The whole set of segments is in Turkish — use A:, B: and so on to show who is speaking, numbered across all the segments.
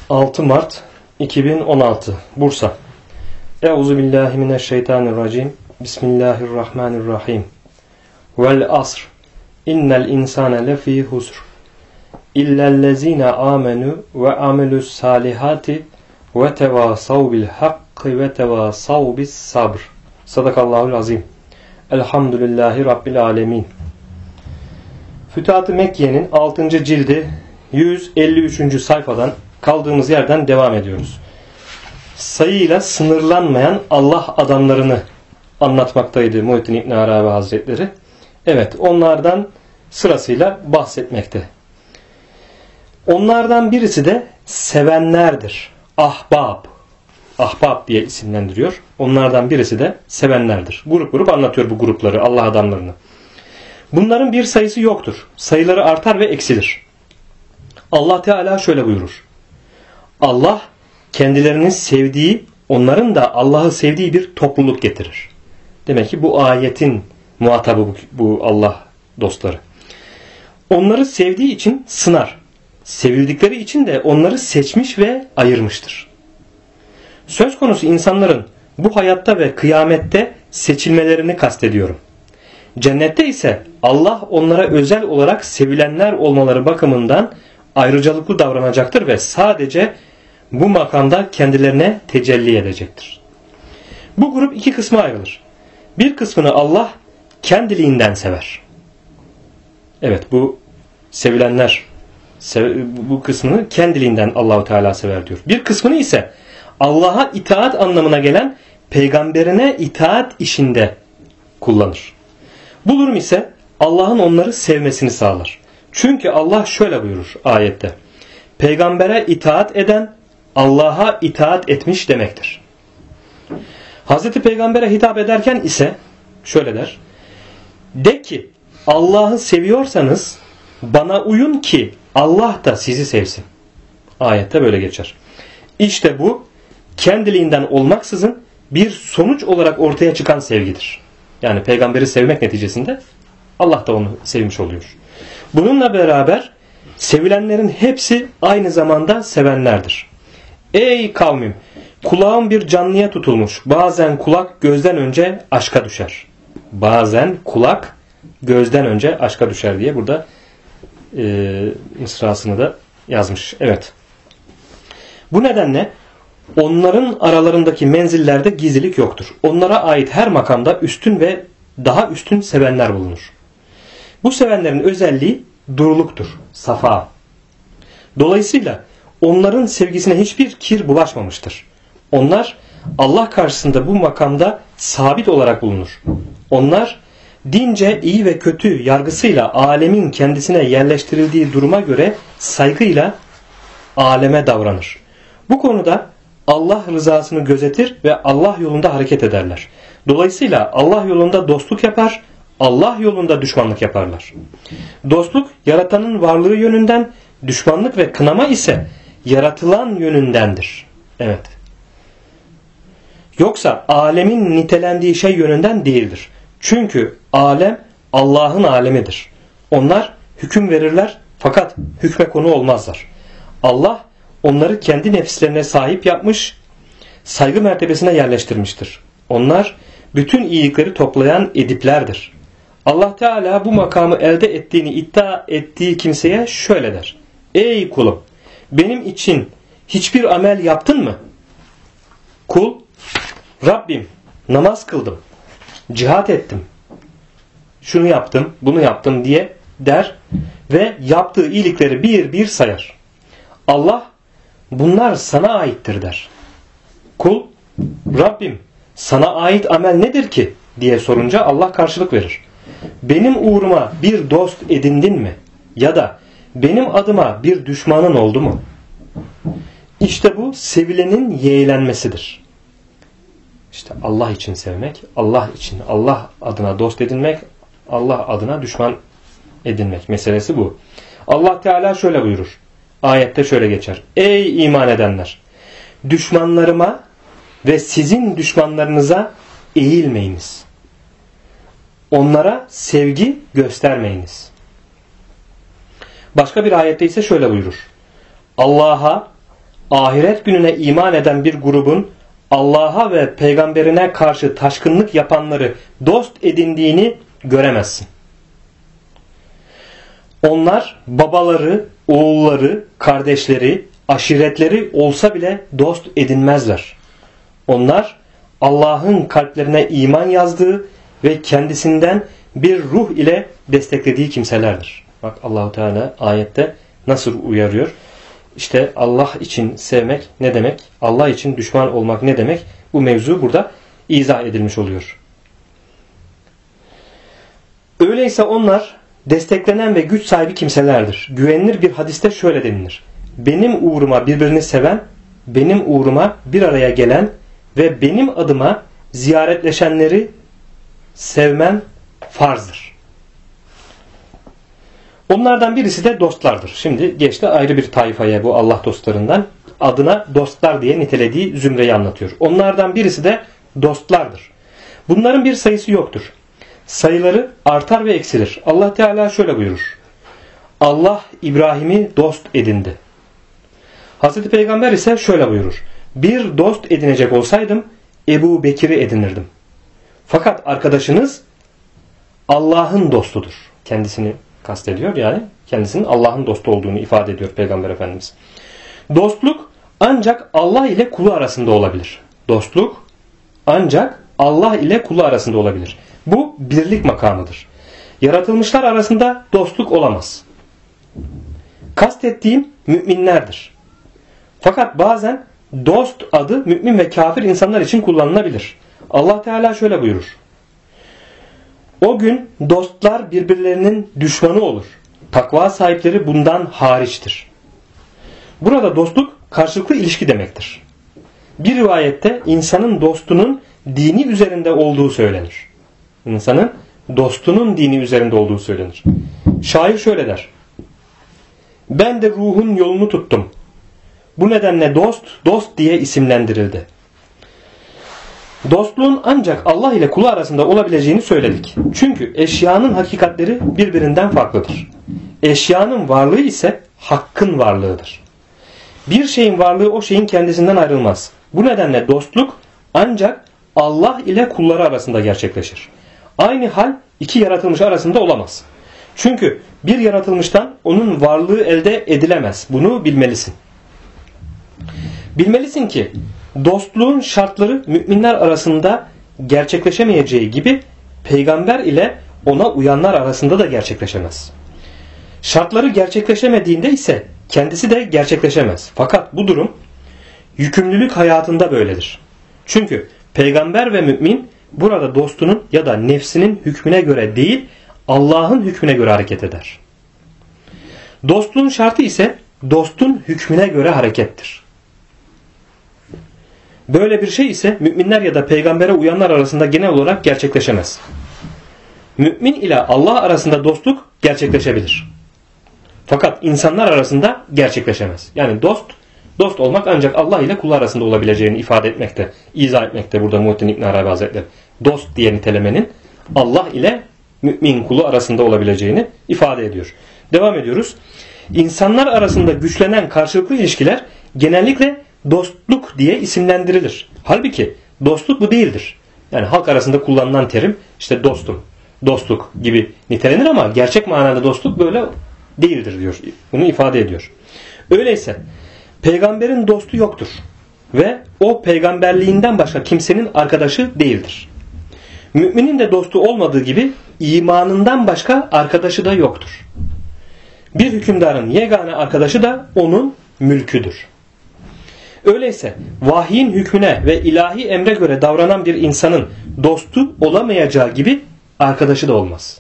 A: 6 Mart 2016 Bursa. Euzubillahimineşşeytanirracim. Bismillahirrahmanirrahim. Vel asr. İnnel insane lefî husr. İllellezîne âmenû ve amelus salihati ve tevâsav bil hakkı ve tevâsav bis sabr. Sadakallahul azim. Elhamdülillahi Rabbil alemin. Fütuhat-ı Mekke'nin 6. cildi 153. sayfadan kaldığımız yerden devam ediyoruz. Sayıyla sınırlanmayan Allah adamlarını anlatmaktaydı Muhittin İbn Arabi Hazretleri. Evet, onlardan sırasıyla bahsetmekte. Onlardan birisi de sevenlerdir. Ahbab. Ahbab diye isimlendiriyor. Onlardan birisi de sevenlerdir. Grup grup anlatıyor bu grupları, Allah adamlarını. Bunların bir sayısı yoktur. Sayıları artar ve eksilir. Allah Teala şöyle buyurur. Allah kendilerinin sevdiği, onların da Allah'ı sevdiği bir topluluk getirir. Demek ki bu ayetin muhatabı bu Allah dostları. Onları sevdiği için sınar. Sevildikleri için de onları seçmiş ve ayırmıştır. Söz konusu insanların bu hayatta ve kıyamette seçilmelerini kastediyorum. Cennette ise Allah onlara özel olarak sevilenler olmaları bakımından ayrıcalıklı davranacaktır ve sadece bu makamda kendilerine tecelli edecektir. Bu grup iki kısma ayrılır. Bir kısmını Allah kendiliğinden sever. Evet, bu sevilenler bu kısmını kendiliğinden Allahu Teala sever diyor. Bir kısmını ise Allah'a itaat anlamına gelen peygamberine itaat işinde kullanır. Bu durum ise Allah'ın onları sevmesini sağlar. Çünkü Allah şöyle buyurur ayette. Peygambere itaat eden Allah'a itaat etmiş demektir. Hazreti Peygamber'e hitap ederken ise şöyle der. De ki Allah'ı seviyorsanız bana uyun ki Allah da sizi sevsin. Ayette böyle geçer. İşte bu kendiliğinden olmaksızın bir sonuç olarak ortaya çıkan sevgidir. Yani peygamberi sevmek neticesinde Allah da onu sevmiş oluyor. Bununla beraber sevilenlerin hepsi aynı zamanda sevenlerdir. Ey kavmim! Kulağım bir canlıya tutulmuş. Bazen kulak gözden önce aşka düşer. Bazen kulak gözden önce aşka düşer diye burada mısrasını da yazmış. Evet. Bu nedenle onların aralarındaki menzillerde gizlilik yoktur. Onlara ait her makamda üstün ve daha üstün sevenler bulunur. Bu sevenlerin özelliği duruluktur, safa. Dolayısıyla onların sevgisine hiçbir kir bulaşmamıştır. Onlar Allah karşısında bu makamda sabit olarak bulunur. Onlar dince iyi ve kötü yargısıyla alemin kendisine yerleştirildiği duruma göre saygıyla aleme davranır. Bu konuda Allah rızasını gözetir ve Allah yolunda hareket ederler. Dolayısıyla Allah yolunda dostluk yapar, Allah yolunda düşmanlık yaparlar. Dostluk yaratanın varlığı yönünden, düşmanlık ve kınama ise yaratılan yönündendir. Evet. Yoksa alemin nitelendiği şey yönünden değildir. Çünkü alem Allah'ın alemidir. Onlar hüküm verirler fakat hükme konu olmazlar. Allah onları kendi nefislerine sahip yapmış, saygı mertebesine yerleştirmiştir. Onlar bütün iyilikleri toplayan ediplerdir. Allah Teala bu makamı elde ettiğini iddia ettiği kimseye şöyle der. Ey kulum! Benim için hiçbir amel yaptın mı? Kul, Rabbim namaz kıldım, cihat ettim, şunu yaptım, bunu yaptım diye der ve yaptığı iyilikleri bir bir sayar. Allah bunlar sana aittir der. Kul, Rabbim sana ait amel nedir ki diye sorunca Allah karşılık verir. Benim uğruma bir dost edindin mi? Ya da benim adıma bir düşmanın oldu mu? İşte bu sevilenin yeğlenmesidir. İşte Allah için sevmek, Allah için, Allah adına dost edinmek, Allah adına düşman edinmek meselesi bu. Allah Teala şöyle buyurur. Ayette şöyle geçer. Ey iman edenler! Düşmanlarıma ve sizin düşmanlarınıza eğilmeyiniz. Onlara sevgi göstermeyiniz. Başka bir ayette ise şöyle buyurur. Allah'a, ahiret gününe iman eden bir grubun Allah'a ve peygamberine karşı taşkınlık yapanları dost edindiğini göremezsin. Onlar babaları, oğulları, kardeşleri, aşiretleri olsa bile dost edinmezler. Onlar Allah'ın kalplerine iman yazdığı ve kendisinden bir ruh ile desteklediği kimselerdir. Bak Allahu Teala ayette nasıl uyarıyor? İşte Allah için sevmek ne demek? Allah için düşman olmak ne demek? Bu mevzu burada izah edilmiş oluyor. Öyleyse onlar desteklenen ve güç sahibi kimselerdir. Güvenilir bir hadiste şöyle denilir: benim uğruma birbirini seven, benim uğruma bir araya gelen ve benim adıma ziyaretleşenleri sevmen farzdır. Onlardan birisi de dostlardır. Şimdi geçti ayrı bir tayfaya, bu Allah dostlarından. Adına dostlar diye nitelediği zümreyi anlatıyor. Onlardan birisi de dostlardır. Bunların bir sayısı yoktur. Sayıları artar ve eksilir. Allah Teala şöyle buyurur: Allah İbrahim'i dost edindi. Hazreti Peygamber ise şöyle buyurur: bir dost edinecek olsaydım Ebu Bekir'i edinirdim. Fakat arkadaşınız Allah'ın dostudur. Kendisini kastediyor, yani kendisinin Allah'ın dostu olduğunu ifade ediyor Peygamber Efendimiz. Dostluk ancak Allah ile kulu arasında olabilir. Dostluk ancak Allah ile kulu arasında olabilir. Bu birlik makamıdır. Yaratılmışlar arasında dostluk olamaz. Kastettiğim müminlerdir. Fakat bazen dost adı mümin ve kafir insanlar için kullanılabilir. Allah Teala şöyle buyurur: o gün dostlar birbirlerinin düşmanı olur. Takva sahipleri bundan hariçtir. Burada dostluk karşılıklı ilişki demektir. Bir rivayette insanın dostunun dini üzerinde olduğu söylenir. İnsanın dostunun dini üzerinde olduğu söylenir. Şair şöyle der: ben de ruhun yolunu tuttum. Bu nedenle dost, dost diye isimlendirildi. Dostluğun ancak Allah ile kulu arasında olabileceğini söyledik. Çünkü eşyanın hakikatleri birbirinden farklıdır. Eşyanın varlığı ise hakkın varlığıdır. Bir şeyin varlığı o şeyin kendisinden ayrılmaz. Bu nedenle dostluk ancak Allah ile kulları arasında gerçekleşir. Aynı hal iki yaratılmış arasında olamaz. Çünkü bir yaratılmıştan onun varlığı elde edilemez. Bunu bilmelisin. Bilmelisin ki dostluğun şartları müminler arasında gerçekleşemeyeceği gibi peygamber ile ona uyanlar arasında da gerçekleşemez. Şartları gerçekleşemediğinde ise kendisi de gerçekleşemez. Fakat bu durum yükümlülük hayatında böyledir. Çünkü peygamber ve mümin burada dostunun ya da nefsinin hükmüne göre değil, Allah'ın hükmüne göre hareket eder. Dostluğun şartı ise dostun hükmüne göre harekettir. Böyle bir şey ise müminler ya da peygambere uyanlar arasında genel olarak gerçekleşemez. Mümin ile Allah arasında dostluk gerçekleşebilir. Fakat insanlar arasında gerçekleşemez. Yani dost olmak ancak Allah ile kul arasında olabileceğini ifade etmekte, izah etmekte burada Muhittin İbn Arabi Hazretleri. Dost diye nitelemenin Allah ile mümin kulu arasında olabileceğini ifade ediyor. Devam ediyoruz. İnsanlar arasında güçlenen karşılıklı ilişkiler genellikle dostluk diye isimlendirilir. Halbuki dostluk bu değildir. Yani halk arasında kullanılan terim işte dostum, dostluk gibi nitelenir ama gerçek manada dostluk böyle değildir diyor. Bunu ifade ediyor. Öyleyse peygamberin dostu yoktur ve o peygamberliğinden başka kimsenin arkadaşı değildir. Müminin de dostu olmadığı gibi imanından başka arkadaşı da yoktur. Bir hükümdarın yegane arkadaşı da onun mülküdür. Öyleyse vahyin hükmüne ve ilahi emre göre davranan bir insanın dostu olamayacağı gibi arkadaşı da olmaz.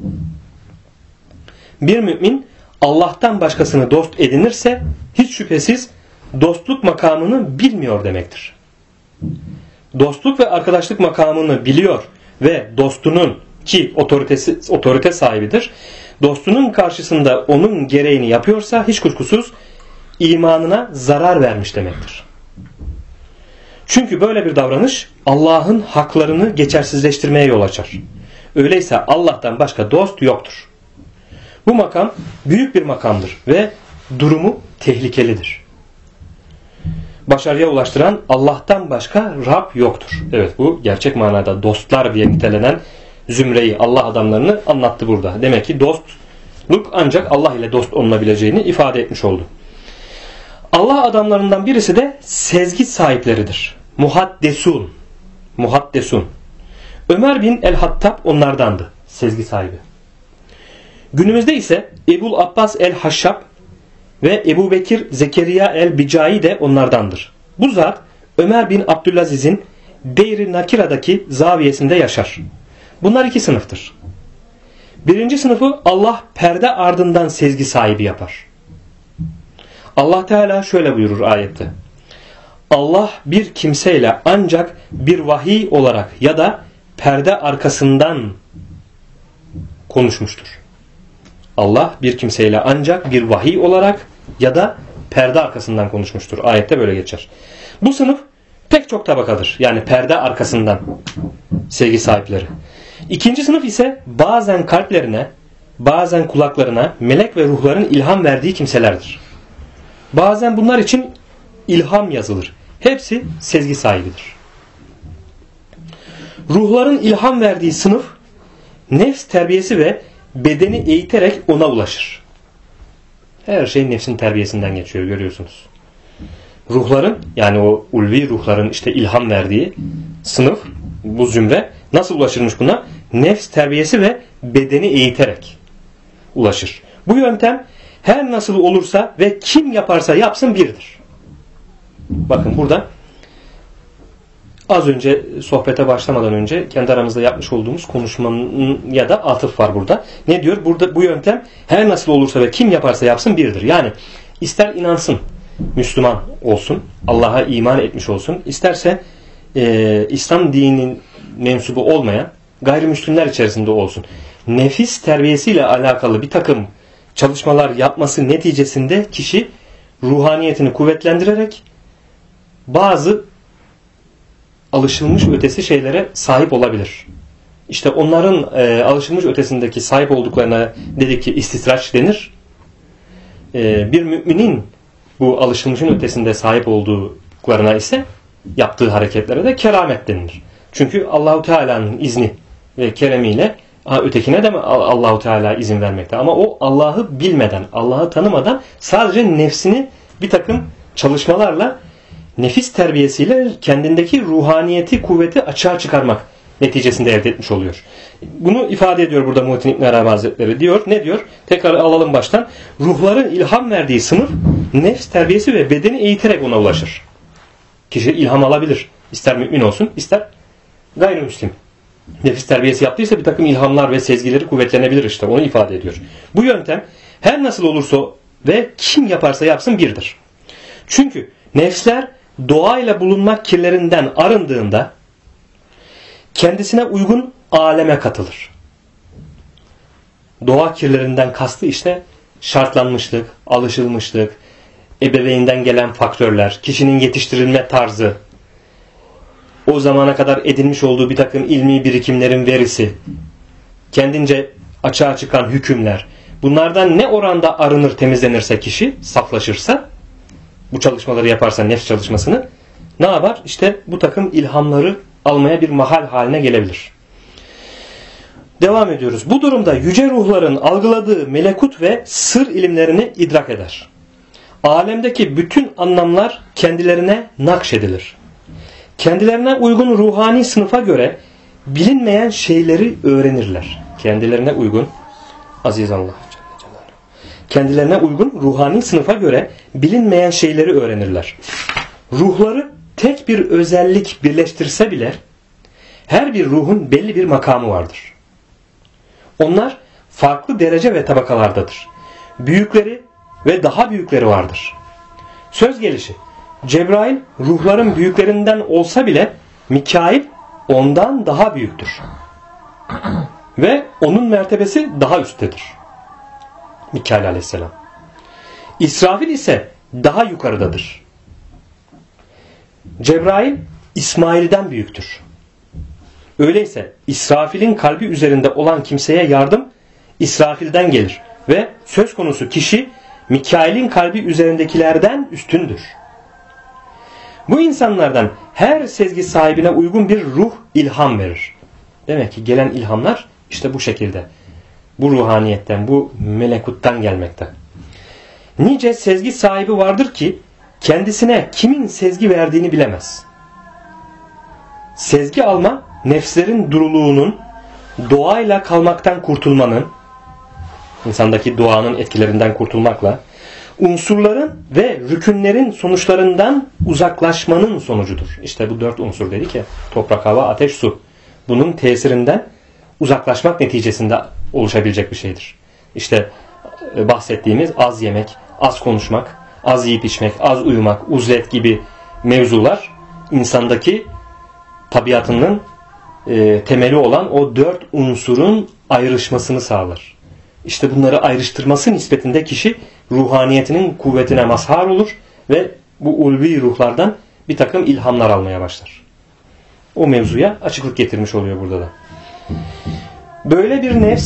A: Bir mümin Allah'tan başkasını dost edinirse hiç şüphesiz dostluk makamını bilmiyor demektir. Dostluk ve arkadaşlık makamını biliyor ve dostunun ki otorite sahibidir, dostunun karşısında onun gereğini yapıyorsa hiç kuşkusuz imanına zarar vermiş demektir. Çünkü böyle bir davranış Allah'ın haklarını geçersizleştirmeye yol açar. Öyleyse Allah'tan başka dost yoktur. Bu makam büyük bir makamdır ve durumu tehlikelidir. başarıya ulaştıran Allah'tan başka Rab yoktur. Evet, bu gerçek manada dostlar diye nitelenen zümreyi, Allah adamlarını anlattı burada. Demek ki dostluk ancak Allah ile dost olunabileceğini ifade etmiş oldu. Allah adamlarından birisi de sezgi sahipleridir. Muhaddesun. Muhaddesun. Ömer bin el-Hattab onlardandı. Sezgi sahibi. Günümüzde ise Ebul Abbas el-Haşşab ve Ebu Bekir Zekeriya el-Bicai de onlardandır. Bu zat Ömer bin Abdülaziz'in Deyr-i Nakira'daki zaviyesinde yaşar. Bunlar iki sınıftır. Birinci sınıfı Allah perde ardından sezgi sahibi yapar. Allah Teala şöyle buyurur ayette. Allah bir kimseyle ancak bir vahiy olarak ya da perde arkasından konuşmuştur. Allah bir kimseyle ancak bir vahiy olarak ya da perde arkasından konuşmuştur. Ayette böyle geçer. Bu sınıf pek çok tabakadır. Yani perde arkasından sevgi sahipleri. İkinci sınıf ise bazen kalplerine, bazen kulaklarına melek ve ruhların ilham verdiği kimselerdir. Bazen bunlar için ilham yazılır. Hepsi sezgi sahibidir. Ruhların ilham verdiği sınıf nefs terbiyesi ve bedeni eğiterek ona ulaşır. Her şey nefsin terbiyesinden geçiyor, görüyorsunuz. Ruhların, yani o ulvi ruhların işte ilham verdiği sınıf, bu zümre nasıl ulaşırmış buna? Nefs terbiyesi ve bedeni eğiterek ulaşır. Bu yöntem her nasıl olursa ve kim yaparsa yapsın birdir. Bakın burada az önce sohbete başlamadan önce kendi aramızda yapmış olduğumuz konuşmanın ya da atıf var burada. Ne diyor? Burada bu yöntem her nasıl olursa ve kim yaparsa yapsın birdir. Yani ister inansın, Müslüman olsun, Allah'a iman etmiş olsun, isterse İslam dininin mensubu olmayan gayrimüslimler içerisinde olsun. Nefis terbiyesiyle alakalı bir takım çalışmalar yapması neticesinde kişi ruhaniyetini kuvvetlendirerek bazı alışılmış ötesi şeylere sahip olabilir. İşte onların alışılmış ötesindeki sahip olduklarına dedik ki istitraç denir. Bir müminin bu alışılmışın ötesinde sahip olduklarına ise yaptığı hareketlere de keramet denilir. Çünkü Allahu Teala'nın izni ve keremiyle ötekine de Allahu Teala izin vermekte. Ama o Allah'ı bilmeden, Allah'ı tanımadan sadece nefsini bir takım çalışmalarla, nefis terbiyesiyle kendindeki ruhaniyeti, kuvveti açığa çıkarmak neticesinde elde etmiş oluyor. Bunu ifade ediyor burada Muhittin İbn Arabi Hazretleri. Diyor, ne diyor? Tekrar alalım baştan. Ruhların ilham verdiği sınıf nefs terbiyesi ve bedeni eğiterek ona ulaşır. Kişi ilham alabilir. İster mümin olsun, ister gayrimüslim. Nefis terbiyesi yaptıysa bir takım ilhamlar ve sezgileri kuvvetlenebilir işte. Onu ifade ediyor. Bu yöntem her nasıl olursa ve kim yaparsa yapsın birdir. Çünkü nefsler doğayla bulunmak kirlerinden arındığında kendisine uygun aleme katılır. Doğa kirlerinden kastı işte şartlanmışlık, alışılmışlık, ebeveynden gelen faktörler, kişinin yetiştirilme tarzı, o zamana kadar edinmiş olduğu bir takım ilmi birikimlerin verisi, kendince açığa çıkan hükümler, bunlardan ne oranda arınır, temizlenirse kişi, saflaşırsa, bu çalışmaları yaparsa, nefs çalışmasını ne yapar? İşte bu takım ilhamları almaya bir mahal haline gelebilir. Devam ediyoruz. Bu durumda yüce ruhların algıladığı melekut ve sır ilimlerini idrak eder. Alemdeki bütün anlamlar kendilerine nakşedilir. Kendilerine uygun ruhani sınıfa göre bilinmeyen şeyleri öğrenirler. Kendilerine uygun, aziz Allah, kendilerine uygun ruhani sınıfa göre bilinmeyen şeyleri öğrenirler. Ruhları tek bir özellik birleştirse bile her bir ruhun belli bir makamı vardır. Onlar farklı derece ve tabakalardadır. Büyükleri ve daha büyükleri vardır. Söz gelişi Cebrail ruhların büyüklerinden olsa bile Mikail ondan daha büyüktür. Ve onun mertebesi daha üsttedir. Mikail aleyhisselam. İsrafil ise daha yukarıdadır. Cebrail İsmail'den büyüktür. Öyleyse İsrafil'in kalbi üzerinde olan kimseye yardım İsrafil'den gelir ve söz konusu kişi Mikail'in kalbi üzerindekilerden üstündür. Bu insanlardan her sezgi sahibine uygun bir ruh ilham verir. Demek ki gelen ilhamlar işte bu şekilde. Bu ruhaniyetten, bu melekuttan gelmekte. Nice sezgi sahibi vardır ki kendisine kimin sezgi verdiğini bilemez. Sezgi alma, nefslerin duruluğunun, doğayla kalmaktan kurtulmanın, insandaki doğanın etkilerinden kurtulmakla, unsurların ve rükünlerin sonuçlarından uzaklaşmanın sonucudur. İşte bu 4 unsur dedik ya, toprak, hava, ateş, su. Bunun tesirinden uzaklaşmak neticesinde oluşabilecek bir şeydir. İşte bahsettiğimiz az yemek, az konuşmak, az yiyip içmek, az uyumak, uzlet gibi mevzular insandaki tabiatının temeli olan o 4 unsurun ayrışmasını sağlar. İşte bunları ayrıştırması nispetinde kişi ruhaniyetinin kuvvetine mazhar olur ve bu ulvi ruhlardan bir takım ilhamlar almaya başlar. O mevzuya açıklık getirmiş oluyor burada da. Böyle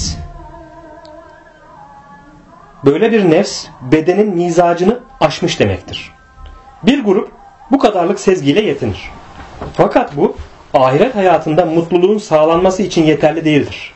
A: bir nefs bedenin mizacını aşmış demektir. Bir grup bu kadarlık sezgiyle yetinir. Fakat bu ahiret hayatında mutluluğun sağlanması için yeterli değildir.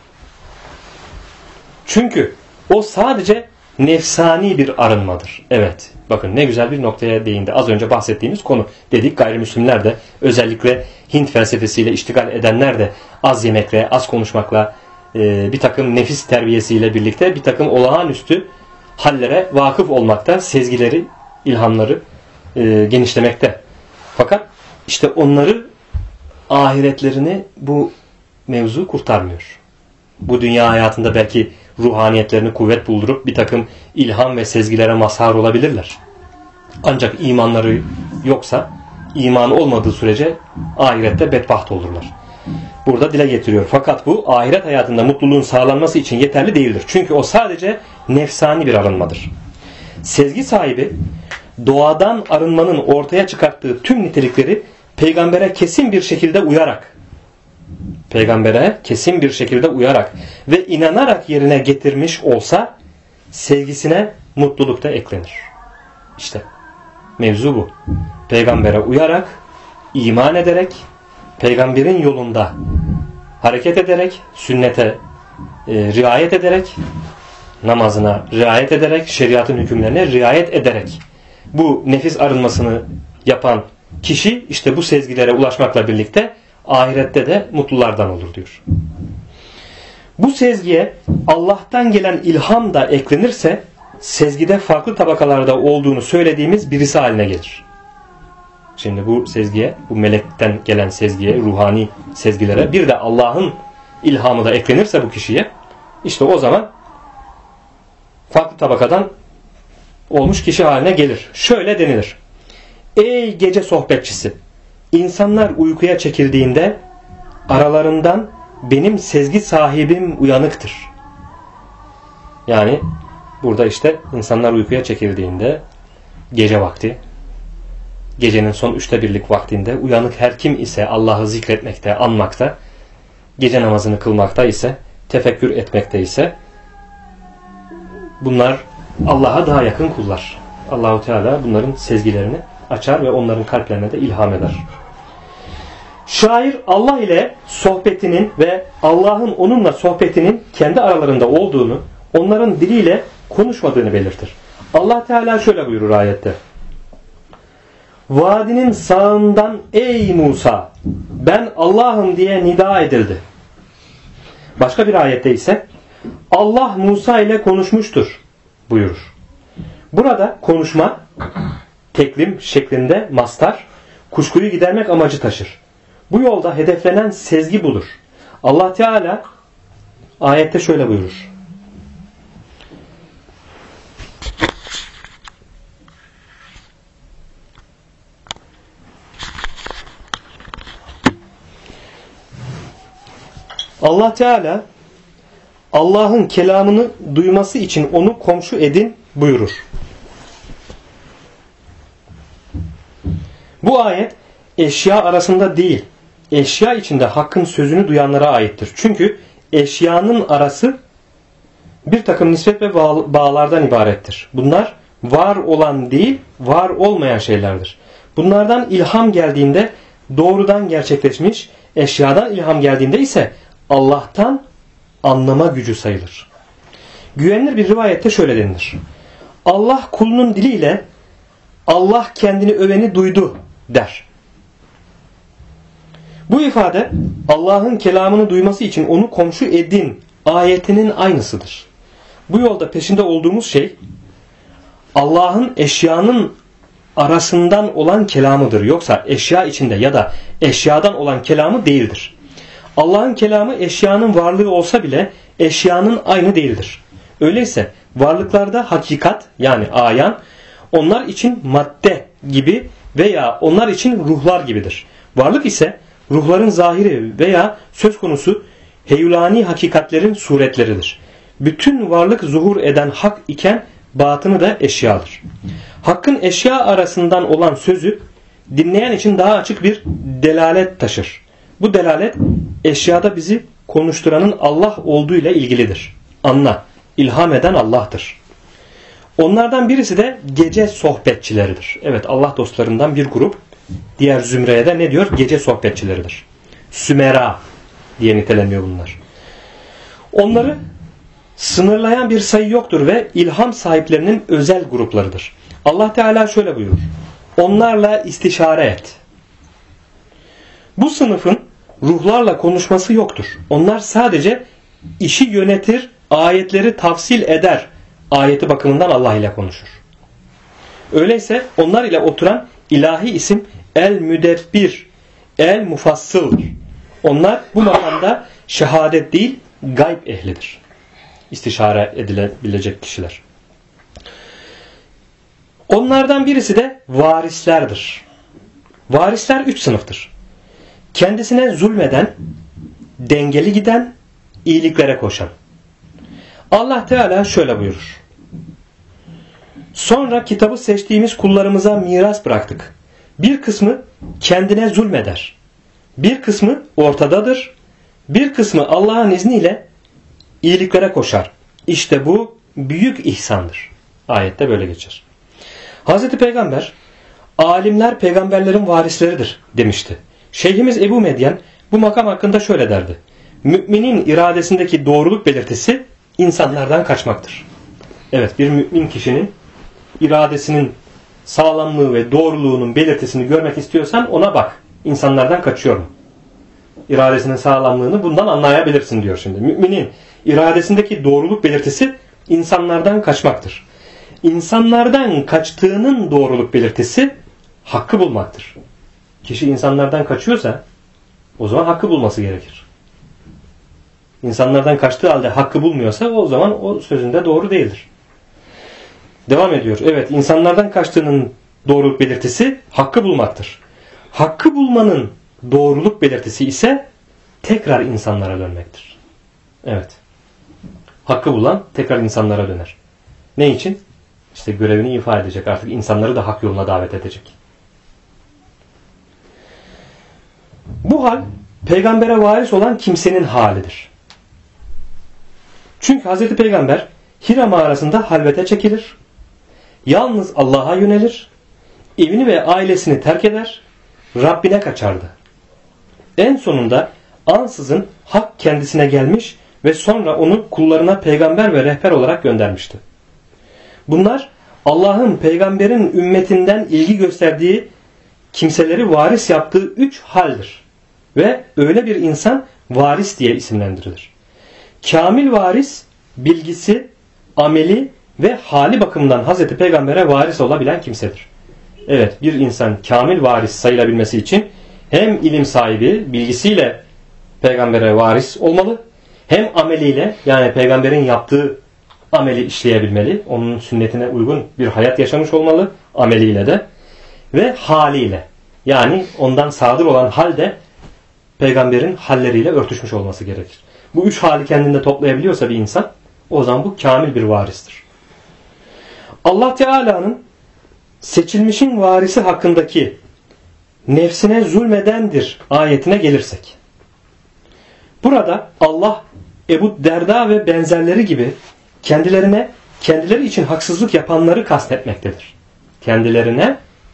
A: Çünkü o sadece nefsani bir arınmadır. Evet, bakın ne güzel bir noktaya değindi. Az önce bahsettiğimiz konu dedik, gayrimüslimler de özellikle Hint felsefesiyle iştigal edenler de az yemekle, az konuşmakla, bir takım nefis terbiyesiyle birlikte bir takım olağanüstü hallere vakıf olmakta, sezgileri, ilhamları genişlemekte. Fakat işte onları ahiretlerini bu mevzu kurtarmıyor. Bu dünya hayatında belki ruhaniyetlerini kuvvet buldurup bir takım ilham ve sezgilere mazhar olabilirler. Ancak imanları yoksa, iman olmadığı sürece ahirette bedbaht olurlar. Burada dile getiriyor. Fakat bu ahiret hayatında mutluluğun sağlanması için yeterli değildir. Çünkü o sadece nefsani bir arınmadır. Sezgi sahibi doğadan arınmanın ortaya çıkarttığı tüm nitelikleri peygambere kesin bir şekilde uyarak ve inanarak yerine getirmiş olsa sevgisine mutluluk da eklenir. İşte mevzu bu. Peygambere uyarak, iman ederek, peygamberin yolunda hareket ederek, sünnete riayet ederek, namazına riayet ederek, şeriatın hükümlerine riayet ederek bu nefis arınmasını yapan kişi işte bu sezgilere ulaşmakla birlikte ahirette de mutlulardan olur diyor. Bu sezgiye Allah'tan gelen ilham da eklenirse sezgide farklı tabakalarda olduğunu söylediğimiz birisi haline gelir. Şimdi bu sezgiye, bu melekten gelen sezgiye, ruhani sezgilere bir de Allah'ın ilhamı da eklenirse bu kişiye, işte o zaman farklı tabakadan olmuş kişi haline gelir. Şöyle denilir: ey gece sohbetçisi! İnsanlar uykuya çekildiğinde aralarından benim sezgi sahibim uyanıktır. Yani burada işte insanlar uykuya çekildiğinde gece vakti, gecenin son 1/3 vaktinde uyanık her kim ise Allah'ı zikretmekte, anmakta, gece namazını kılmakta ise, tefekkür etmekte ise bunlar Allah'a daha yakın kullar. Allahu Teala bunların sezgilerini açar ve onların kalplerine de ilham eder. Şair Allah ile sohbetinin ve Allah'ın onunla sohbetinin kendi aralarında olduğunu, onların diliyle konuşmadığını belirtir. Allah Teala şöyle buyurur ayette: vadinin sağından ey Musa, ben Allah'ım diye nida edildi. Başka bir ayette ise Allah Musa ile konuşmuştur buyurur. Burada konuşma teklim şeklinde mastar, kuşkuyu gidermek amacı taşır. Bu yolda hedeflenen sezgi budur. Allah Teala ayette şöyle buyurur: Allah Teala Allah'ın kelamını duyması için onu komşu edin buyurur. Bu ayet eşya arasında değil, eşya içinde Hakk'ın sözünü duyanlara aittir. Çünkü eşyanın arası bir takım nispet ve bağlardan ibarettir. Bunlar var olan değil, var olmayan şeylerdir. Bunlardan ilham geldiğinde doğrudan gerçekleşmiş, eşyadan ilham geldiğinde ise Allah'tan anlama gücü sayılır. Güvenilir bir rivayette şöyle denilir: Allah kulunun diliyle Allah kendini öveni duydu der. Bu ifade Allah'ın kelamını duyması için onu komşu edin ayetinin aynısıdır. Bu yolda peşinde olduğumuz şey Allah'ın eşyanın arasından olan kelamıdır. Yoksa eşya içinde ya da eşyadan olan kelamı değildir. Allah'ın kelamı eşyanın varlığı olsa bile eşyanın aynı değildir. Öyleyse varlıklarda hakikat yani ayan onlar için madde gibi veya onlar için ruhlar gibidir. Varlık ise ruhların zahiri veya söz konusu heyulani hakikatlerin suretleridir. Bütün varlık zuhur eden hak iken batını da eşyadır. Hakkın eşya arasından olan sözü dinleyen için daha açık bir delalet taşır. Bu delalet eşyada bizi konuşturanın Allah olduğu ile ilgilidir. Anla, ilham eden Allah'tır. Onlardan birisi de gece sohbetçileridir. Evet, Allah dostlarından bir grup, diğer zümreye de ne diyor? Gece sohbetçileridir. Sümera diye niteleniyor bunlar. Onları sınırlayan bir sayı yoktur ve ilham sahiplerinin özel gruplarıdır. Allah Teala şöyle buyurur: onlarla istişare et. Bu sınıfın ruhlarla konuşması yoktur. Onlar sadece işi yönetir, ayetleri tafsil eder. Ayeti bakımından Allah ile konuşur. Öyleyse onlar ile oturan ilahi isim El-Müdebbir, El-Mufassıl'dır. Onlar bu makamda şehadet değil, gayb ehlidir. İstişare edilebilecek kişiler. Onlardan birisi de varislerdir. Varisler 3 sınıftır. Kendisine zulmeden, dengeli giden, iyiliklere koşan. Allah Teala şöyle buyurur: sonra kitabı seçtiğimiz kullarımıza miras bıraktık. Bir kısmı kendine zulmeder. Bir kısmı ortadadır. Bir kısmı Allah'ın izniyle iyiliklere koşar. İşte bu büyük ihsandır. Ayette böyle geçer. Hazreti Peygamber, alimler peygamberlerin varisleridir demişti. Şeyhimiz Ebu Medyen bu makam hakkında şöyle derdi: müminin iradesindeki doğruluk belirtisi insanlardan kaçmaktır. Evet, bir mümin kişinin iradesinin sağlamlığı ve doğruluğunun belirtisini görmek istiyorsan ona bak. İnsanlardan kaçıyor mu? İradesinin sağlamlığını bundan anlayabilirsin diyor şimdi. Müminin iradesindeki doğruluk belirtisi insanlardan kaçmaktır. İnsanlardan kaçtığının doğruluk belirtisi hakkı bulmaktır. Kişi insanlardan kaçıyorsa o zaman hakkı bulması gerekir. İnsanlardan kaçtığı halde hakkı bulmuyorsa o zaman o sözünde doğru değildir. Devam ediyor. Evet, insanlardan kaçtığının doğruluk belirtisi hakkı bulmaktır. Hakkı bulmanın doğruluk belirtisi ise tekrar insanlara dönmektir. Evet. Hakkı bulan tekrar insanlara döner. Ne için? İşte görevini ifa edecek. Artık insanları da hak yoluna davet edecek. Bu hal peygambere varis olan kimsenin halidir. Çünkü Hazreti Peygamber Hira mağarasında halvete çekilir. Yalnız Allah'a yönelir. Evini ve ailesini terk eder. Rabbine kaçardı. En sonunda ansızın hak kendisine gelmiş ve sonra onu kullarına peygamber ve rehber olarak göndermişti. Bunlar Allah'ın peygamberin ümmetinden ilgi gösterdiği kimseleri varis yaptığı 3 haldir. Ve öyle bir insan varis diye isimlendirilir. Kamil varis, bilgisi, ameli ve hali bakımından Hazreti Peygamber'e varis olabilen kimsedir. Evet, bir insan kamil varis sayılabilmesi için hem ilim sahibi, bilgisiyle Peygamber'e varis olmalı, hem ameliyle, yani Peygamber'in yaptığı ameli işleyebilmeli, onun sünnetine uygun bir hayat yaşamış olmalı ameliyle de, ve haliyle, yani ondan sadır olan halde Peygamber'in halleriyle örtüşmüş olması gerekir. Bu 3 hali kendinde toplayabiliyorsa bir insan, o zaman bu kamil bir varistir. Allah Teala'nın seçilmişin varisi hakkındaki nefsine zulmedendir ayetine gelirsek. Burada Allah Ebu Derda ve benzerleri gibi kendileri için haksızlık yapanları kastetmektedir.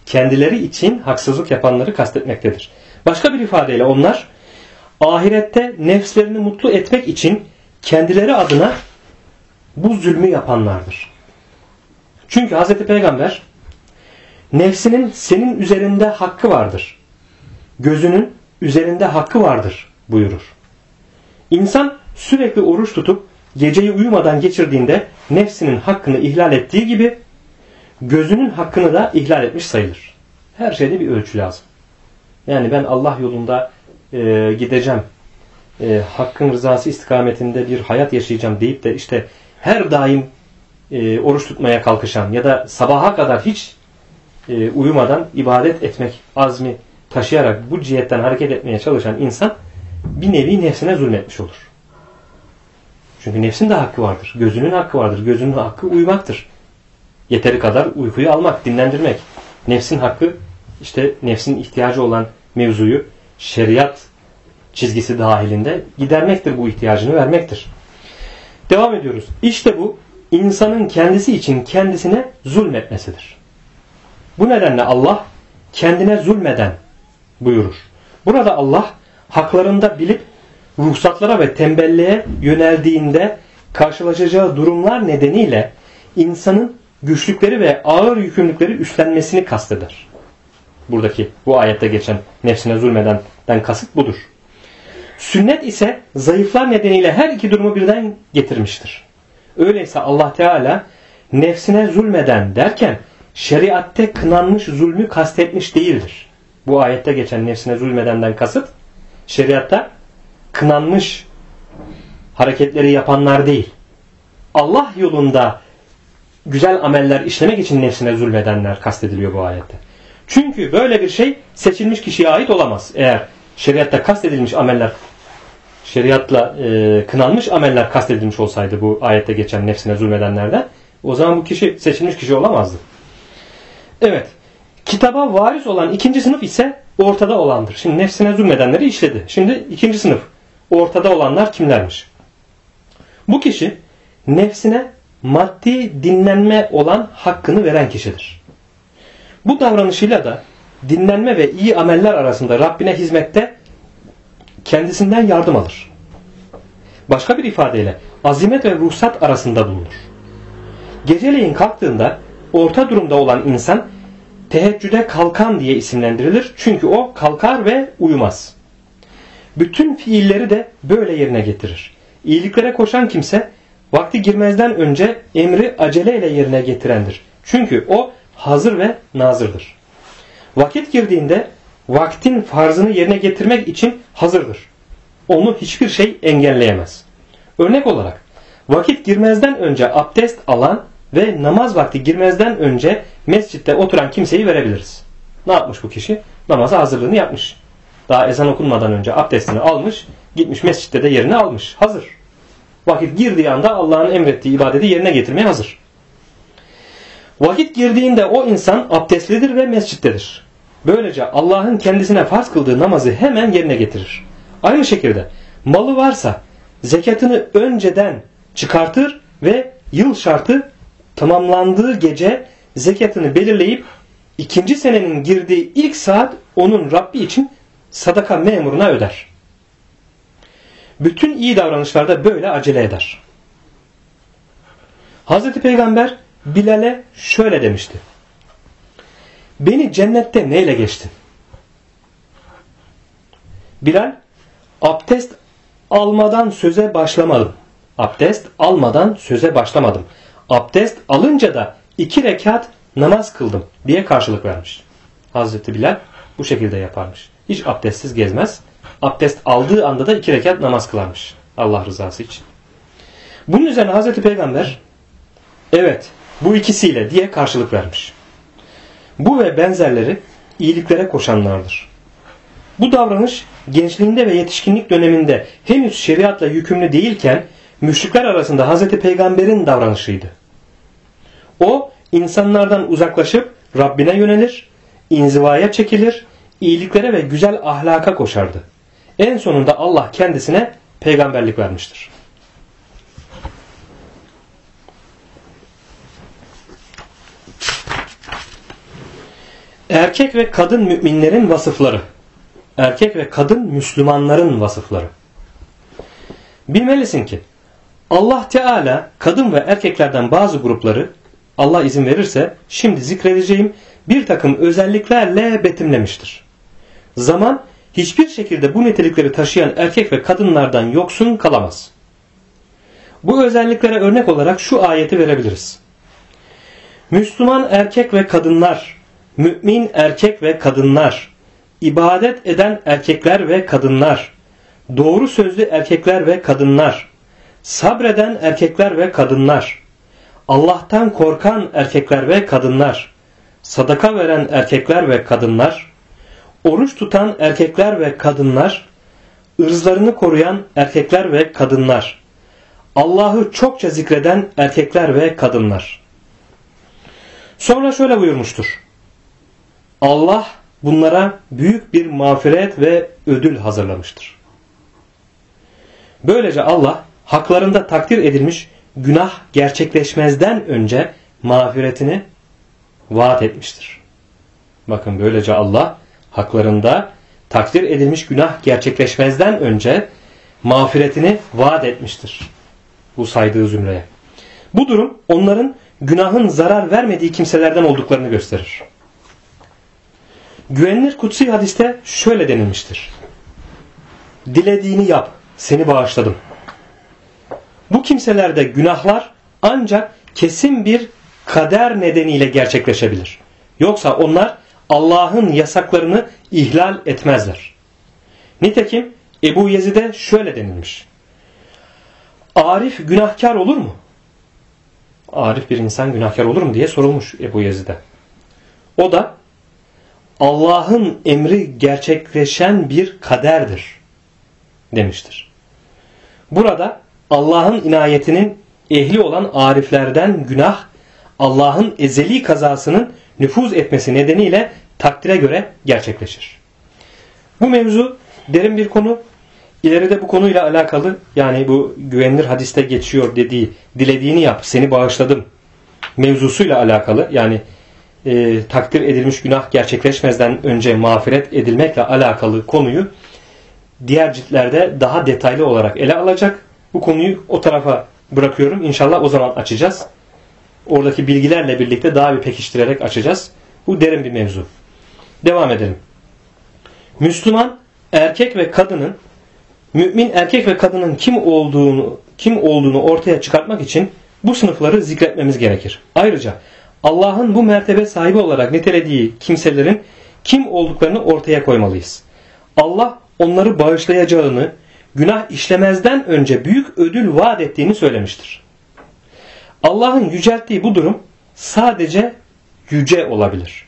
A: kendileri için haksızlık yapanları kastetmektedir. Başka bir ifadeyle onlar ahirette nefslerini mutlu etmek için kendileri adına bu zulmü yapanlardır. Çünkü Hz. Peygamber nefsinin senin üzerinde hakkı vardır, gözünün üzerinde hakkı vardır buyurur. İnsan sürekli oruç tutup geceyi uyumadan geçirdiğinde nefsinin hakkını ihlal ettiği gibi gözünün hakkını da ihlal etmiş sayılır. Her şeyde bir ölçü lazım. Yani ben Allah yolunda gideceğim, hakkın rızası istikametinde bir hayat yaşayacağım deyip de işte her daim oruç tutmaya kalkışan ya da sabaha kadar hiç uyumadan ibadet etmek azmi taşıyarak bu cihetten hareket etmeye çalışan insan bir nevi nefsine zulmetmiş olur. Çünkü nefsin de hakkı vardır. Gözünün hakkı vardır. Gözünün hakkı uyumaktır. Yeteri kadar uykuyu almak, dinlendirmek. Nefsin hakkı işte nefsin ihtiyacı olan mevzuyu şeriat çizgisi dahilinde gidermektir, bu ihtiyacını vermektir. Devam ediyoruz. İşte bu insanın kendisi için kendisine zulmetmesidir. Bu nedenle Allah kendine zulmeden buyurur. Burada Allah haklarında bilip ruhsatlara ve tembelliğe yöneldiğinde karşılaşacağı durumlar nedeniyle insanın güçlükleri ve ağır yükümlülükleri üstlenmesini kasteder. Buradaki bu ayette geçen nefsine zulmedenden kasıt budur. Sünnet ise zayıflar nedeniyle her iki durumu birden getirmiştir. Öyleyse Allah Teala nefsine zulmeden derken şeriatte kınanmış zulmü kastetmiş değildir. Bu ayette geçen nefsine zulmedenden kasıt şeriatta kınanmış hareketleri yapanlar değil. Allah yolunda güzel ameller işlemek için nefsine zulmedenler kastediliyor bu ayette. Çünkü böyle bir şey seçilmiş kişiye ait olamaz. Eğer şeriatta kastedilmiş ameller, şeriatla kınanmış ameller kastedilmiş olsaydı bu ayette geçen nefsine zulmedenlerden, o zaman bu kişi seçilmiş kişi olamazdı. Evet. Kitaba varis olan ikinci sınıf ise ortada olandır. Şimdi nefsine zulmedenleri işledi. Şimdi ikinci sınıf. Ortada olanlar kimlermiş? Bu kişi nefsine maddi dinlenme olan hakkını veren kişidir. Bu davranışıyla da dinlenme ve iyi ameller arasında Rabbine hizmette kendisinden yardım alır. Başka bir ifadeyle azimet ve ruhsat arasında bulunur. Geceleyin kalktığında orta durumda olan insan teheccüde kalkan diye isimlendirilir. Çünkü o kalkar ve uyumaz. Bütün fiilleri de böyle yerine getirir. İyiliklere koşan kimse vakti girmezden önce emri aceleyle yerine getirendir. Çünkü o hazır ve nazırdır. Vakit girdiğinde vaktin farzını yerine getirmek için hazırdır. Onu hiçbir şey engelleyemez. Örnek olarak vakit girmezden önce abdest alan ve namaz vakti girmezden önce mescitte oturan kimseyi verebiliriz. Ne yapmış bu kişi? Namaza hazırlığını yapmış. Daha ezan okunmadan önce abdestini almış, gitmiş mescitte de yerini almış. Hazır. Vakit girdiği anda Allah'ın emrettiği ibadeti yerine getirmeye hazır. Vakit girdiğinde o insan abdestlidir ve mescittedir. Böylece Allah'ın kendisine farz kıldığı namazı hemen yerine getirir. Aynı şekilde malı varsa zekatını önceden çıkartır ve yıl şartı tamamlandığı gece zekatını belirleyip ikinci senenin girdiği ilk saat onun Rabbi için sadaka memuruna öder. Bütün iyi davranışlarda böyle acele eder. Hazreti Peygamber Bilal'e şöyle demişti. Beni cennette neyle geçtin? Bilal, abdest almadan söze başlamadım. Abdest almadan söze başlamadım. Abdest alınca da 2 rekat namaz kıldım diye karşılık vermiş. Hazreti Bilal bu şekilde yaparmış. Hiç abdestsiz gezmez. Abdest aldığı anda da 2 rekat namaz kılarmış. Allah rızası için. Bunun üzerine Hazreti Peygamber evet bu ikisiyle diye karşılık vermiş. Bu ve benzerleri iyiliklere koşanlardır. Bu davranış gençliğinde ve yetişkinlik döneminde henüz şeriatla yükümlü değilken müşrikler arasında Hazreti Peygamber'in davranışıydı. O insanlardan uzaklaşıp Rabbine yönelir, inzivaya çekilir, iyiliklere ve güzel ahlaka koşardı. En sonunda Allah kendisine peygamberlik vermiştir. Erkek ve kadın müminlerin vasıfları. Erkek ve kadın Müslümanların vasıfları. Bilmelisin ki Allah Teala kadın ve erkeklerden bazı grupları Allah izin verirse şimdi zikredeceğim bir takım özelliklerle betimlemiştir. Zaman hiçbir şekilde bu nitelikleri taşıyan erkek ve kadınlardan yoksun kalamaz. Bu özelliklere örnek olarak şu ayeti verebiliriz. Müslüman erkek ve kadınlar, mümin erkek ve kadınlar, ibadet eden erkekler ve kadınlar, doğru sözlü erkekler ve kadınlar, sabreden erkekler ve kadınlar, Allah'tan korkan erkekler ve kadınlar, sadaka veren erkekler ve kadınlar, oruç tutan erkekler ve kadınlar, ırzlarını koruyan erkekler ve kadınlar, Allah'ı çokça zikreden erkekler ve kadınlar. Sonra şöyle buyurmuştur. Allah bunlara büyük bir mağfiret ve ödül hazırlamıştır. Böylece Allah haklarında takdir edilmiş günah gerçekleşmezden önce mağfiretini vaat etmiştir. Bakın böylece Allah haklarında takdir edilmiş günah gerçekleşmezden önce mağfiretini vaat etmiştir. Bu saydığı zümreye. Bu durum onların günahın zarar vermediği kimselerden olduklarını gösterir. Güvenilir kutsi hadiste şöyle denilmiştir. Dilediğini yap, seni bağışladım. Bu kimselerde günahlar ancak kesin bir kader nedeniyle gerçekleşebilir. Yoksa onlar Allah'ın yasaklarını ihlal etmezler. Nitekim Ebu Yezid'e şöyle denilmiş. Arif günahkar olur mu? Arif bir insan günahkar olur mu diye sorulmuş Ebu Yezid'e. O da Allah'ın emri gerçekleşen bir kaderdir demiştir. Burada Allah'ın inayetinin ehli olan ariflerden günah Allah'ın ezeli kazasının nüfuz etmesi nedeniyle takdire göre gerçekleşir. Bu mevzu derin bir konu. İleride bu konuyla alakalı yani bu güvenilir hadiste geçiyor dediği dilediğini yap seni bağışladım mevzusuyla alakalı yani takdir edilmiş günah gerçekleşmezden önce mağfiret edilmekle alakalı konuyu diğer ciltlerde daha detaylı olarak ele alacak. Bu konuyu o tarafa bırakıyorum. İnşallah o zaman açacağız. Oradaki bilgilerle birlikte daha bir pekiştirerek açacağız. Bu derin bir mevzu. Devam edelim. Müslüman erkek ve kadının mümin erkek ve kadının kim olduğunu ortaya çıkartmak için bu sınıfları zikretmemiz gerekir. Ayrıca Allah'ın bu mertebe sahibi olarak nitelediği kimselerin kim olduklarını ortaya koymalıyız. Allah onları bağışlayacağını, günah işlemezden önce büyük ödül vaat ettiğini söylemiştir. Allah'ın yücelttiği bu durum sadece yüce olabilir.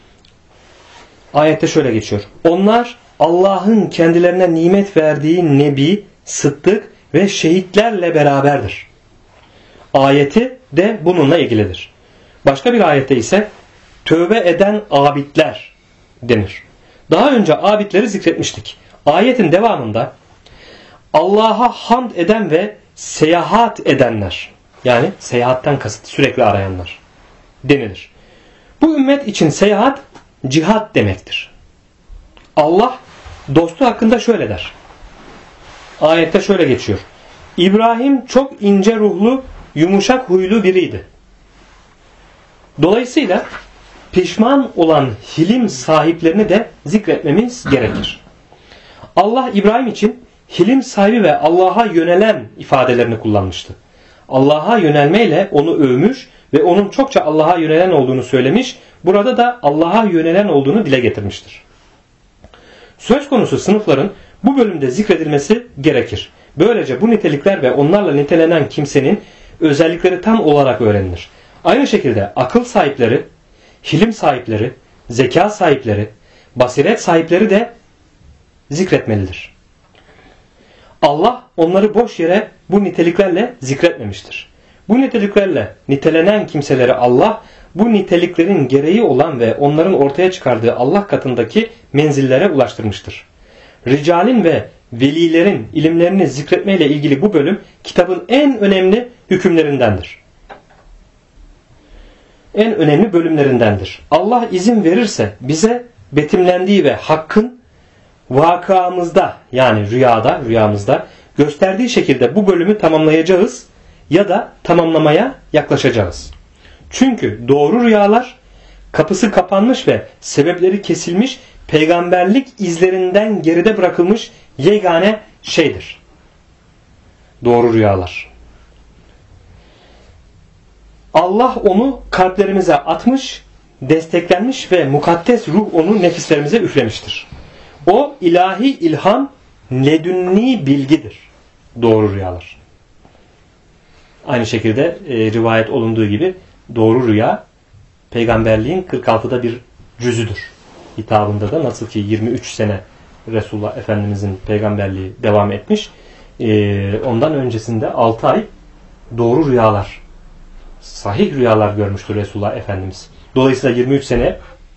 A: Ayette şöyle geçiyor. Onlar Allah'ın kendilerine nimet verdiği nebi, sıddık ve şehitlerle beraberdir. Ayeti de bununla ilgilidir. Başka bir ayette ise tövbe eden abidler denir. Daha önce abidleri zikretmiştik. Ayetin devamında Allah'a hamd eden ve seyahat edenler yani seyahatten kasıt sürekli arayanlar denilir. Bu ümmet için seyahat cihat demektir. Allah dostu hakkında şöyle der. Ayette şöyle geçiyor. İbrahim çok ince ruhlu, yumuşak huylu biriydi. Dolayısıyla pişman olan hilim sahiplerini de zikretmemiz gerekir. Allah İbrahim için hilim sahibi ve Allah'a yönelen ifadelerini kullanmıştı. Allah'a yönelmeyle onu övmüş ve onun çokça Allah'a yönelen olduğunu söylemiş. Burada da Allah'a yönelen olduğunu dile getirmiştir. Söz konusu sınıfların bu bölümde zikredilmesi gerekir. Böylece bu nitelikler ve onlarla nitelenen kimsenin özellikleri tam olarak öğrenilir. Aynı şekilde akıl sahipleri, hilim sahipleri, zeka sahipleri, basiret sahipleri de zikretmelidir. Allah onları boş yere bu niteliklerle zikretmemiştir. Bu niteliklerle nitelenen kimseleri Allah bu niteliklerin gereği olan ve onların ortaya çıkardığı Allah katındaki menzillere ulaştırmıştır. Ricalin ve velilerin ilimlerini zikretmeyle ilgili bu bölüm kitabın en önemli hükümlerindendir. en önemli bölümlerindendir. Allah izin verirse bize betimlendiği ve hakkın vakamızda, yani rüyamızda gösterdiği şekilde bu bölümü tamamlayacağız ya da tamamlamaya yaklaşacağız. Çünkü doğru rüyalar kapısı kapanmış ve sebepleri kesilmiş, peygamberlik izlerinden geride bırakılmış yegane şeydir. Doğru rüyalar. Allah onu kalplerimize atmış, desteklenmiş ve mukaddes ruh onu nefislerimize üflemiştir. O ilahi ilham, ledünni bilgidir. Doğru rüyalar. Aynı şekilde rivayet olunduğu gibi doğru rüya peygamberliğin 46'da bir cüzüdür. Hitabında da nasıl ki 23 sene Resulullah Efendimizin peygamberliği devam etmiş. Ondan öncesinde 6 ay doğru rüyalar, sahih rüyalar görmüştür Resulullah Efendimiz. Dolayısıyla 23 sene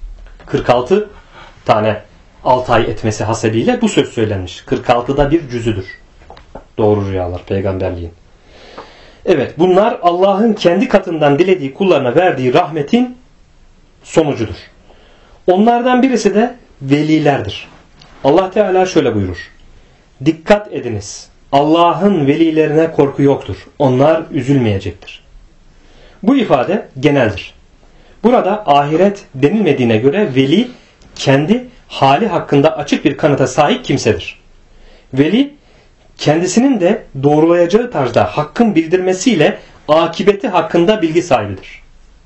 A: 46 tane 6 ay etmesi hasebiyle bu söz söylenmiş. 46'da bir cüzüdür. Doğru rüyalar peygamberliğin. Evet, bunlar Allah'ın kendi katından dilediği kullarına verdiği rahmetin sonucudur. Onlardan birisi de velilerdir. Allah Teala şöyle buyurur. Dikkat ediniz. Allah'ın velilerine korku yoktur. Onlar üzülmeyecektir. Bu ifade geneldir. Burada ahiret denilmediğine göre veli kendi hali hakkında açık bir kanıta sahip kimsedir. Veli kendisinin de doğrulayacağı tarzda hakkın bildirmesiyle akibeti hakkında bilgi sahibidir.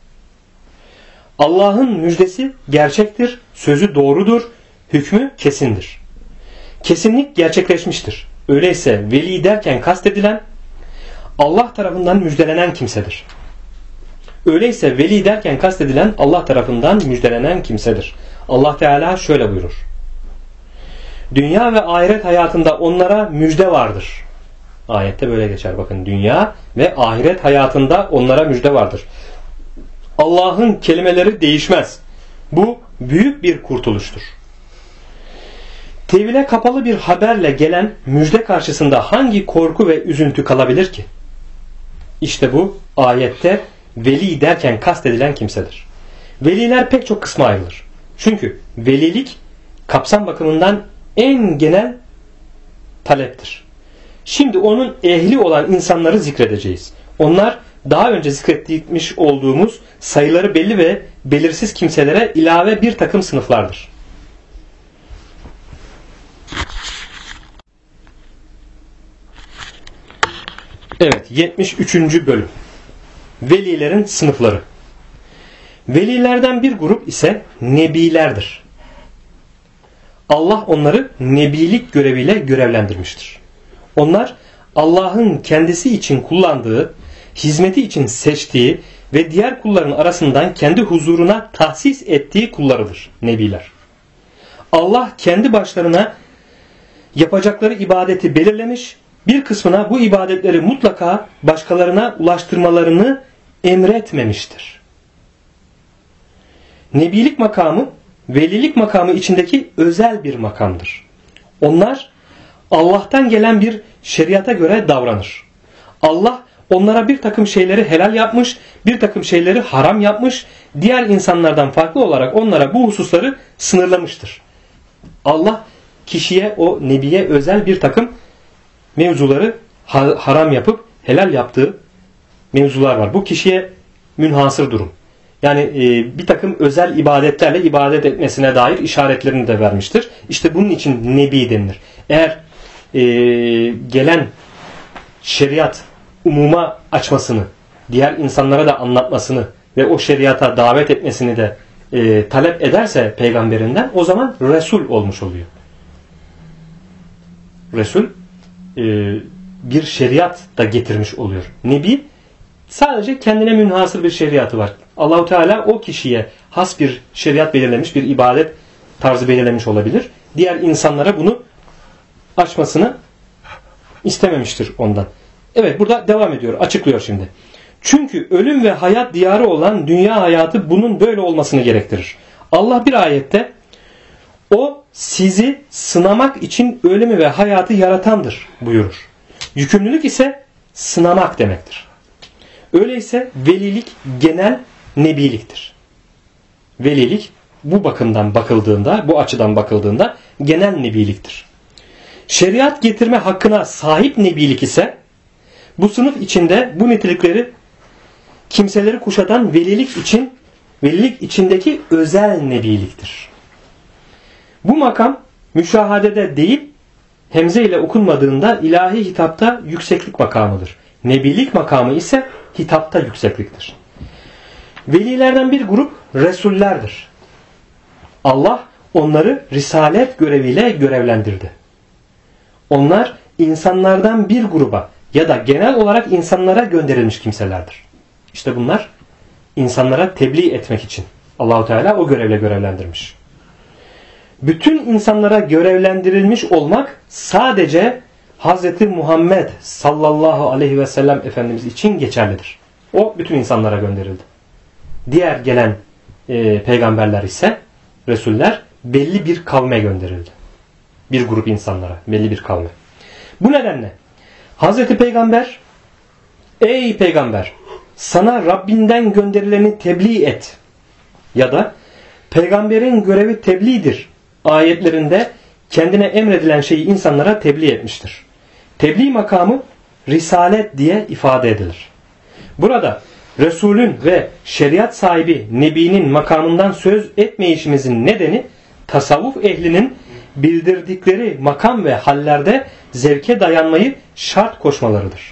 A: Allah'ın müjdesi gerçektir, sözü doğrudur, hükmü kesindir. Kesinlik gerçekleşmiştir. Öyleyse veli derken kastedilen Allah tarafından müjdelenen kimsedir. Öyleyse veli derken kastedilen Allah tarafından müjdelenen kimsedir. Allah Teala şöyle buyurur. Dünya ve ahiret hayatında onlara müjde vardır. Ayette böyle geçer bakın. Dünya ve ahiret hayatında onlara müjde vardır. Allah'ın kelimeleri değişmez. Bu büyük bir kurtuluştur. Tevhile kapalı bir haberle gelen müjde karşısında hangi korku ve üzüntü kalabilir ki? İşte bu ayette veli derken kastedilen kimsedir. Veliler pek çok kısma ayrılır. Çünkü velilik kapsam bakımından en genel taleptir. Şimdi onun ehli olan insanları zikredeceğiz. Onlar daha önce zikretmiş olduğumuz sayıları belli ve belirsiz kimselere ilave bir takım sınıflardır. Evet, 73. bölüm. Velilerin sınıfları. Velilerden bir grup ise nebilerdir. Allah onları nebilik göreviyle görevlendirmiştir. Onlar Allah'ın kendisi için kullandığı, hizmeti için seçtiği ve diğer kulların arasından kendi huzuruna tahsis ettiği kullarıdır nebiler. Allah kendi başlarına yapacakları ibadeti belirlemiş, bir kısmına bu ibadetleri mutlaka başkalarına ulaştırmalarını emretmemiştir. Nebilik makamı, velilik makamı içindeki özel bir makamdır. Onlar Allah'tan gelen bir şeriata göre davranır. Allah onlara bir takım şeyleri helal yapmış, bir takım şeyleri haram yapmış, diğer insanlardan farklı olarak onlara bu hususları sınırlamıştır. Allah kişiye, o nebiye özel bir takım mevzuları haram yapıp helal yaptığı mevzular var. Bu kişiye münhasır durum. Yani bir takım özel ibadetlerle ibadet etmesine dair işaretlerini de vermiştir. İşte bunun için nebi denilir. Eğer gelen şeriat umuma açmasını, diğer insanlara da anlatmasını ve o şeriata davet etmesini de talep ederse peygamberinden, o zaman Resul olmuş oluyor. Resul bir şeriat da getirmiş oluyor. Nebi sadece kendine münhasır bir şeriatı var. Allahu Teala o kişiye has bir şeriat belirlemiş, bir ibadet tarzı belirlemiş olabilir. Diğer insanlara bunu açmasını istememiştir ondan. Evet, burada devam ediyor, açıklıyor şimdi. Çünkü ölüm ve hayat diyarı olan dünya hayatı bunun böyle olmasını gerektirir. Allah bir ayette o sizi sınamak için ölümü ve hayatı yaratandır buyurur. Yükümlülük ise sınamak demektir. Öyleyse velilik genel, nebiliktir. Velilik bu bakımdan bakıldığında, bu açıdan bakıldığında genel nebiliktir. Şeriat getirme hakkına sahip nebilik ise bu sınıf içinde bu nitelikleri kimseleri kuşatan velilik içindeki özel nebiliktir. Bu makam müşahadede değil, hemze ile okunmadığında ilahi hitapta yükseklik makamıdır. Nebilik makamı ise hitapta yüksekliktir. Velilerden bir grup Resullerdir. Allah onları risalet göreviyle görevlendirdi. Onlar insanlardan bir gruba ya da genel olarak insanlara gönderilmiş kimselerdir. İşte bunlar insanlara tebliğ etmek için Allah-u Teala o görevle görevlendirmiş. Bütün insanlara görevlendirilmiş olmak sadece Hz. Muhammed sallallahu aleyhi ve sellem Efendimiz için geçerlidir. O bütün insanlara gönderildi. Diğer gelen peygamberler ise Resuller belli bir kavme gönderildi. Bir grup insanlara, belli bir kavme. Bu nedenle Hz. Peygamber, ey peygamber sana Rabbinden gönderileni tebliğ et ya da peygamberin görevi tebliğdir ayetlerinde kendine emredilen şeyi insanlara tebliğ etmiştir. Tebliğ makamı risalet diye ifade edilir. Burada Resulün ve şeriat sahibi Nebi'nin makamından söz etmeyişimizin nedeni tasavvuf ehlinin bildirdikleri makam ve hallerde zevke dayanmayı şart koşmalarıdır.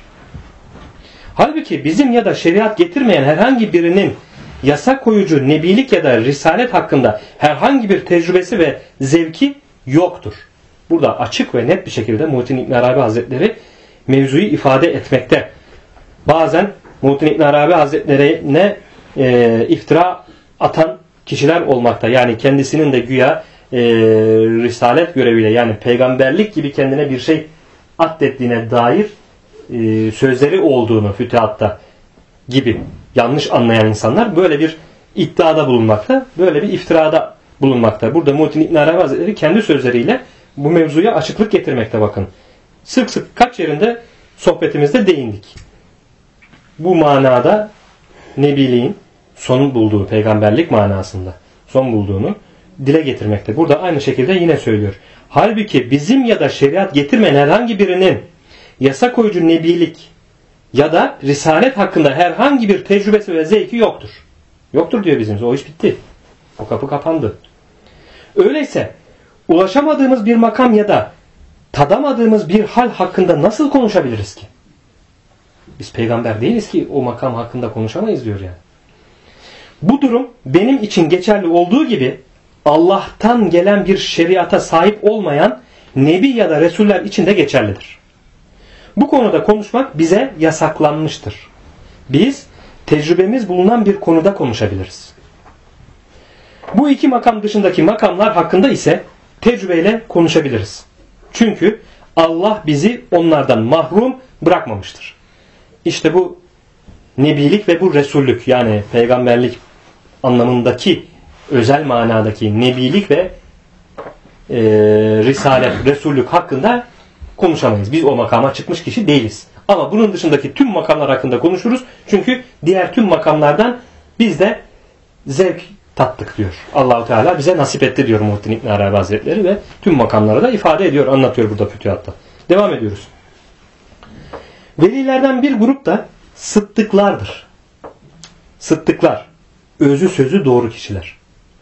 A: Halbuki bizim ya da şeriat getirmeyen herhangi birinin yasa koyucu nebilik ya da risalet hakkında herhangi bir tecrübesi ve zevki yoktur. Burada açık ve net bir şekilde Muhittin İbn Arabi Hazretleri mevzuyu ifade etmekte. Bazen Muhittin İbn Arabi Hazretleri'ne iftira atan kişiler olmakta. Yani kendisinin de güya risalet göreviyle yani peygamberlik gibi kendine bir şey addettiğine dair sözleri olduğunu fütühatta gibi yanlış anlayan insanlar böyle bir iddiada bulunmakta, böyle bir iftirada bulunmakta. Burada Muhittin İbn Arabi Hazretleri kendi sözleriyle bu mevzuya açıklık getirmekte bakın. Sık sık kaç yerinde sohbetimizde değindik. Bu manada nebiliğin son bulduğu, peygamberlik manasında son bulduğunu dile getirmekte. Burada aynı şekilde yine söylüyor. Halbuki bizim ya da şeriat getirmeyen herhangi birinin yasa koyucu nebilik ya da risalet hakkında herhangi bir tecrübesi ve zevki yoktur. Yoktur diyor bizim. O iş bitti. O kapı kapandı. Öyleyse ulaşamadığımız bir makam ya da tadamadığımız bir hal hakkında nasıl konuşabiliriz ki? Biz peygamber değiliz ki o makam hakkında konuşamayız diyor yani. Bu durum benim için geçerli olduğu gibi Allah'tan gelen bir şeriata sahip olmayan nebi ya da resuller için de geçerlidir. Bu konuda konuşmak bize yasaklanmıştır. Biz tecrübemiz bulunan bir konuda konuşabiliriz. Bu iki makam dışındaki makamlar hakkında ise tecrübeyle konuşabiliriz. Çünkü Allah bizi onlardan mahrum bırakmamıştır. İşte bu nebilik ve bu resullük yani peygamberlik anlamındaki özel manadaki nebilik ve risalet, resullük hakkında konuşamayız. Biz o makama çıkmış kişi değiliz. Ama bunun dışındaki tüm makamlar hakkında konuşuruz. Çünkü diğer tüm makamlardan biz de zevk tattık diyor. Allah-u Teala bize nasip etti diyor Muhittin İbn Arabi Hazretleri ve tüm makamları da ifade ediyor, anlatıyor burada fütühatta. Devam ediyoruz. Velilerden bir grup da sıddıklardır. Sıddıklar, özü sözü doğru kişiler.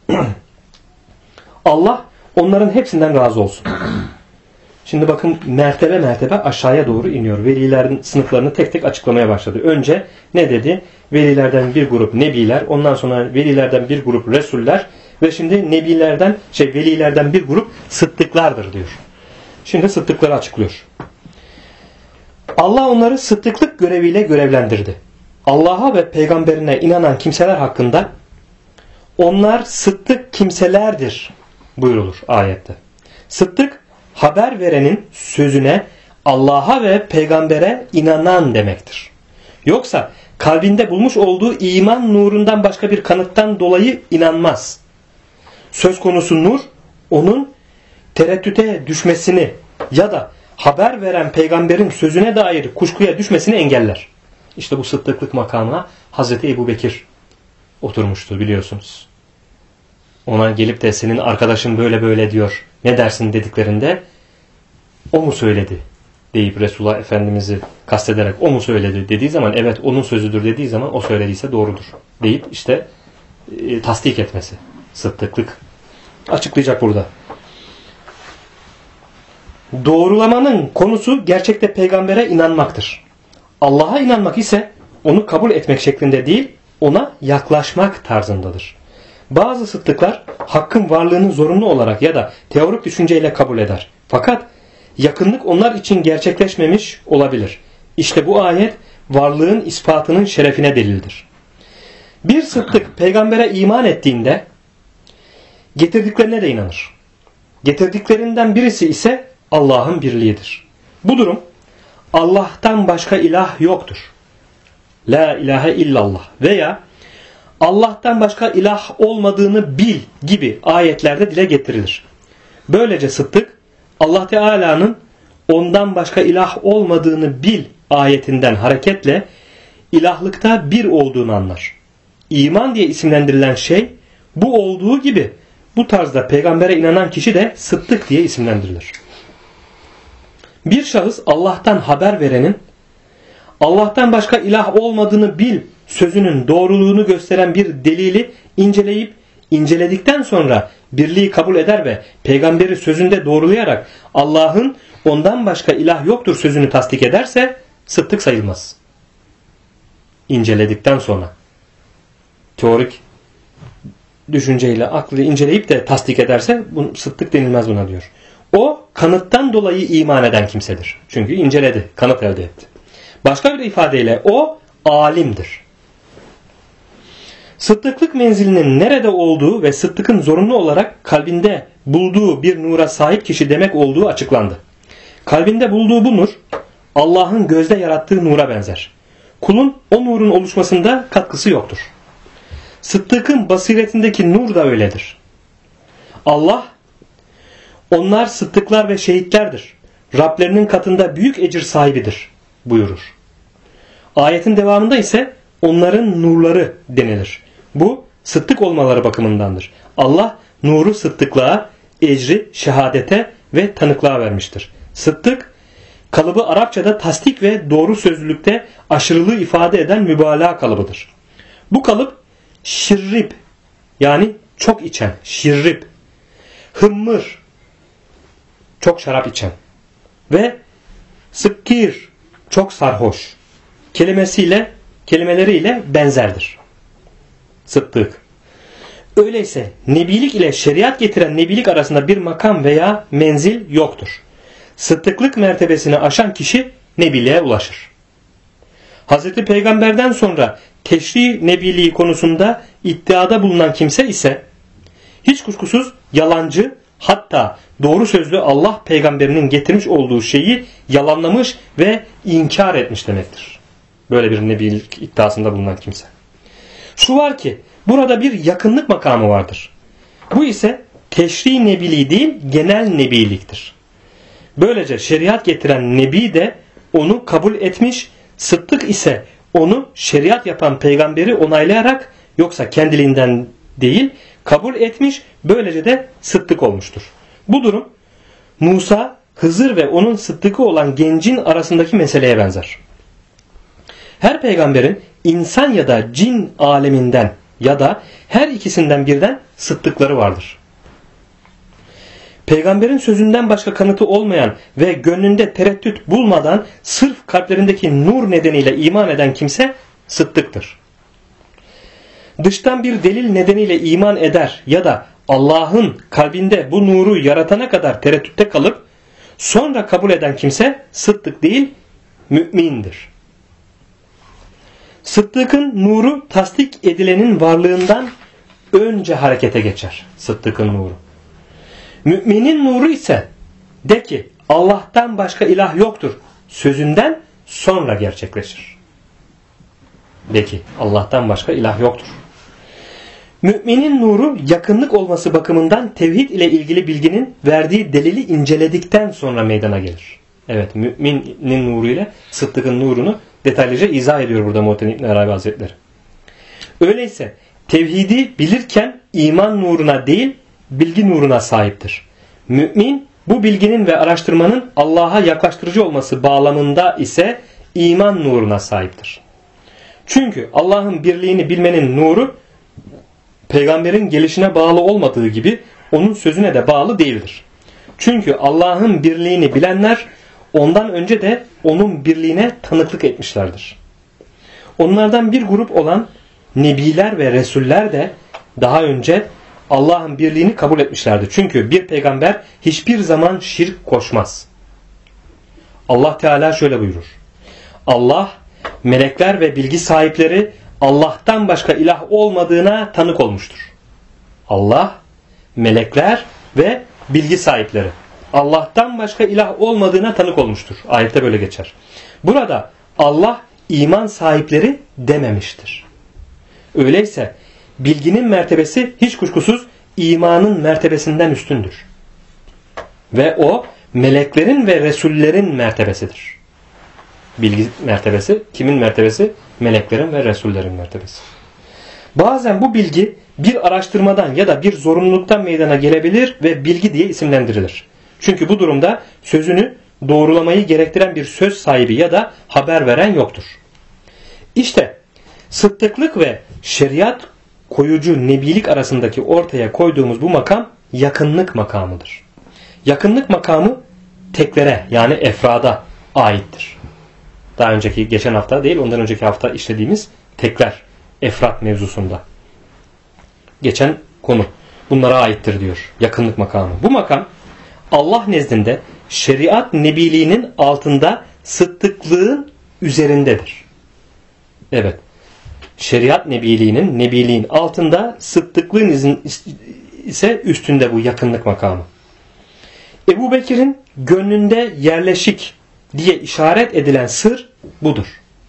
A: Allah onların hepsinden razı olsun. Şimdi bakın mertebe mertebe aşağıya doğru iniyor. Velilerin sınıflarını tek tek açıklamaya başladı. Önce ne dedi? Velilerden bir grup nebiler, ondan sonra velilerden bir grup resuller ve şimdi velilerden bir grup sıddıklardır diyor. Şimdi sıddıkları açıklıyor. Allah onları sıddıklık göreviyle görevlendirdi. Allah'a ve peygamberine inanan kimseler hakkında onlar sıddık kimselerdir buyurulur ayette. Sıddık haber verenin sözüne Allah'a ve peygambere inanan demektir. Yoksa kalbinde bulmuş olduğu iman nurundan başka bir kanıttan dolayı inanmaz. Söz konusu nur onun tereddüte düşmesini ya da haber veren peygamberin sözüne dair kuşkuya düşmesini engeller. İşte bu sıddıklık makamına Hazreti Ebubekir oturmuştu biliyorsunuz. Ona gelip de senin arkadaşın böyle böyle diyor, ne dersin dediklerinde o mu söyledi deyip Resulullah Efendimiz'i kastederek o mu söyledi dediği zaman evet onun sözüdür dediği zaman o söylediyse doğrudur deyip işte tasdik etmesi. Sıddıklık. Açıklayacak burada. Doğrulamanın konusu gerçekte peygambere inanmaktır. Allah'a inanmak ise onu kabul etmek şeklinde değil, ona yaklaşmak tarzındadır. Bazı sıddıklar hakkın varlığını zorunlu olarak ya da teorik düşünceyle kabul eder. Fakat yakınlık onlar için gerçekleşmemiş olabilir. İşte bu ayet varlığın ispatının şerefine delildir. Bir sıddık peygambere iman ettiğinde getirdiklerine de inanır. Getirdiklerinden birisi ise Allah'ın birliğidir. Bu durum Allah'tan başka ilah yoktur. La ilahe illallah veya Allah'tan başka ilah olmadığını bil gibi ayetlerde dile getirilir. Böylece sıddık Allah Teala'nın ondan başka ilah olmadığını bil ayetinden hareketle ilahlıkta bir olduğunu anlar. İman diye isimlendirilen şey bu olduğu gibi bu tarzda peygambere inanan kişi de sıddık diye isimlendirilir. Bir şahıs Allah'tan haber verenin Allah'tan başka ilah olmadığını bil sözünün doğruluğunu gösteren bir delili inceleyip inceledikten sonra birliği kabul eder ve peygamberi sözünde doğrulayarak Allah'ın ondan başka ilah yoktur sözünü tasdik ederse sıddık sayılmaz. İnceledikten sonra teorik düşünceyle aklı inceleyip de tasdik ederse sıddık denilmez buna diyor. O kanıttan dolayı iman eden kimsedir. Çünkü inceledi, kanıt elde etti. Başka bir ifadeyle o alimdir. Sıddıklık menzilinin nerede olduğu ve sıddıkın zorunlu olarak kalbinde bulduğu bir nura sahip kişi demek olduğu açıklandı. Kalbinde bulduğu bu nur Allah'ın gözde yarattığı nura benzer. Kulun o nurun oluşmasında katkısı yoktur. Sıddıkın basiretindeki nur da öyledir. Allah, onlar sıddıklar ve şehitlerdir. Rablerinin katında büyük ecir sahibidir buyurur. Ayetin devamında ise onların nurları denilir. Bu sıddık olmaları bakımındandır. Allah nuru sıddıklığa, ecri şehadete ve tanıklığa vermiştir. Sıddık kalıbı Arapçada tasdik ve doğru sözlülükte aşırılığı ifade eden mübalağa kalıbıdır. Bu kalıp şirrib yani çok içen, şirrib, hımmır çok şarap içen ve sıkkir çok sarhoş kelimeleriyle benzerdir. Sıddık. Öyleyse nebilik ile şeriat getiren nebilik arasında bir makam veya menzil yoktur. Sıddıklık mertebesini aşan kişi nebiliğe ulaşır. Hazreti Peygamber'den sonra teşri nebiliği konusunda iddiada bulunan kimse ise hiç kuşkusuz yalancı, hatta doğru sözlü Allah peygamberinin getirmiş olduğu şeyi yalanlamış ve inkar etmiş demektir. Böyle bir nebilik iddiasında bulunan kimse. Şu var ki burada bir yakınlık makamı vardır. Bu ise teşri nebiliği değil genel nebiliktir. Böylece şeriat getiren nebi de onu kabul etmiş, sıddık ise onu şeriat yapan peygamberi onaylayarak yoksa kendiliğinden değil kabul etmiş, böylece de sıddık olmuştur. Bu durum Musa, Hızır ve onun sıddıkı olan gencin arasındaki meseleye benzer. Her peygamberin insan ya da cin aleminden ya da her ikisinden birden sıddıkları vardır. Peygamberin sözünden başka kanıtı olmayan ve gönlünde tereddüt bulmadan sırf kalplerindeki nur nedeniyle iman eden kimse sıddıktır. Dıştan bir delil nedeniyle iman eder ya da Allah'ın kalbinde bu nuru yaratana kadar tereddütte kalıp sonra kabul eden kimse sıddık değil, mümindir. Sıddıkın nuru tasdik edilenin varlığından önce harekete geçer. Sıddıkın nuru. Müminin nuru ise de ki Allah'tan başka ilah yoktur sözünden sonra gerçekleşir. De ki Allah'tan başka ilah yoktur. Müminin nuru yakınlık olması bakımından tevhid ile ilgili bilginin verdiği delili inceledikten sonra meydana gelir. Evet, müminin nuru ile sıddıkın nurunu detaylıca izah ediyor burada Muhittin İbn Arabi Hazretleri. Öyleyse tevhidi bilirken iman nuruna değil, bilgi nuruna sahiptir. Mümin bu bilginin ve araştırmanın Allah'a yaklaştırıcı olması bağlamında ise iman nuruna sahiptir. Çünkü Allah'ın birliğini bilmenin nuru peygamberin gelişine bağlı olmadığı gibi onun sözüne de bağlı değildir. Çünkü Allah'ın birliğini bilenler ondan önce de onun birliğine tanıklık etmişlerdir. Onlardan bir grup olan nebiler ve resuller de daha önce Allah'ın birliğini kabul etmişlerdi. Çünkü bir peygamber hiçbir zaman şirk koşmaz. Allah Teala şöyle buyurur. Allah, melekler ve bilgi sahipleri Allah'tan başka ilah olmadığına tanık olmuştur. Allah, melekler ve bilgi sahipleri Allah'tan başka ilah olmadığına tanık olmuştur. Ayette böyle geçer. Burada Allah iman sahipleri dememiştir. Öyleyse bilginin mertebesi hiç kuşkusuz imanın mertebesinden üstündür. Ve o meleklerin ve resullerin mertebesidir. Bilgi mertebesi kimin mertebesi? Meleklerin ve resullerin mertebesi. Bazen bu bilgi bir araştırmadan ya da bir zorunluluktan meydana gelebilir ve bilgi diye isimlendirilir. Çünkü bu durumda sözünü doğrulamayı gerektiren bir söz sahibi ya da haber veren yoktur. İşte sıddıklık ve şeriat koyucu nebilik arasındaki ortaya koyduğumuz bu makam yakınlık makamıdır. Yakınlık makamı teklere yani efrada aittir. Daha önceki geçen hafta değil ondan önceki hafta işlediğimiz tekler efrat mevzusunda. Geçen konu bunlara aittir diyor yakınlık makamı. Bu makam Allah nezdinde şeriat nebiliğinin altında sıddıklığın üzerindedir. Evet. Şeriat nebiliğin altında sıddıklığın ise üstünde bu yakınlık makamı. Ebu Bekir'in gönlünde yerleşik diye işaret edilen sır budur.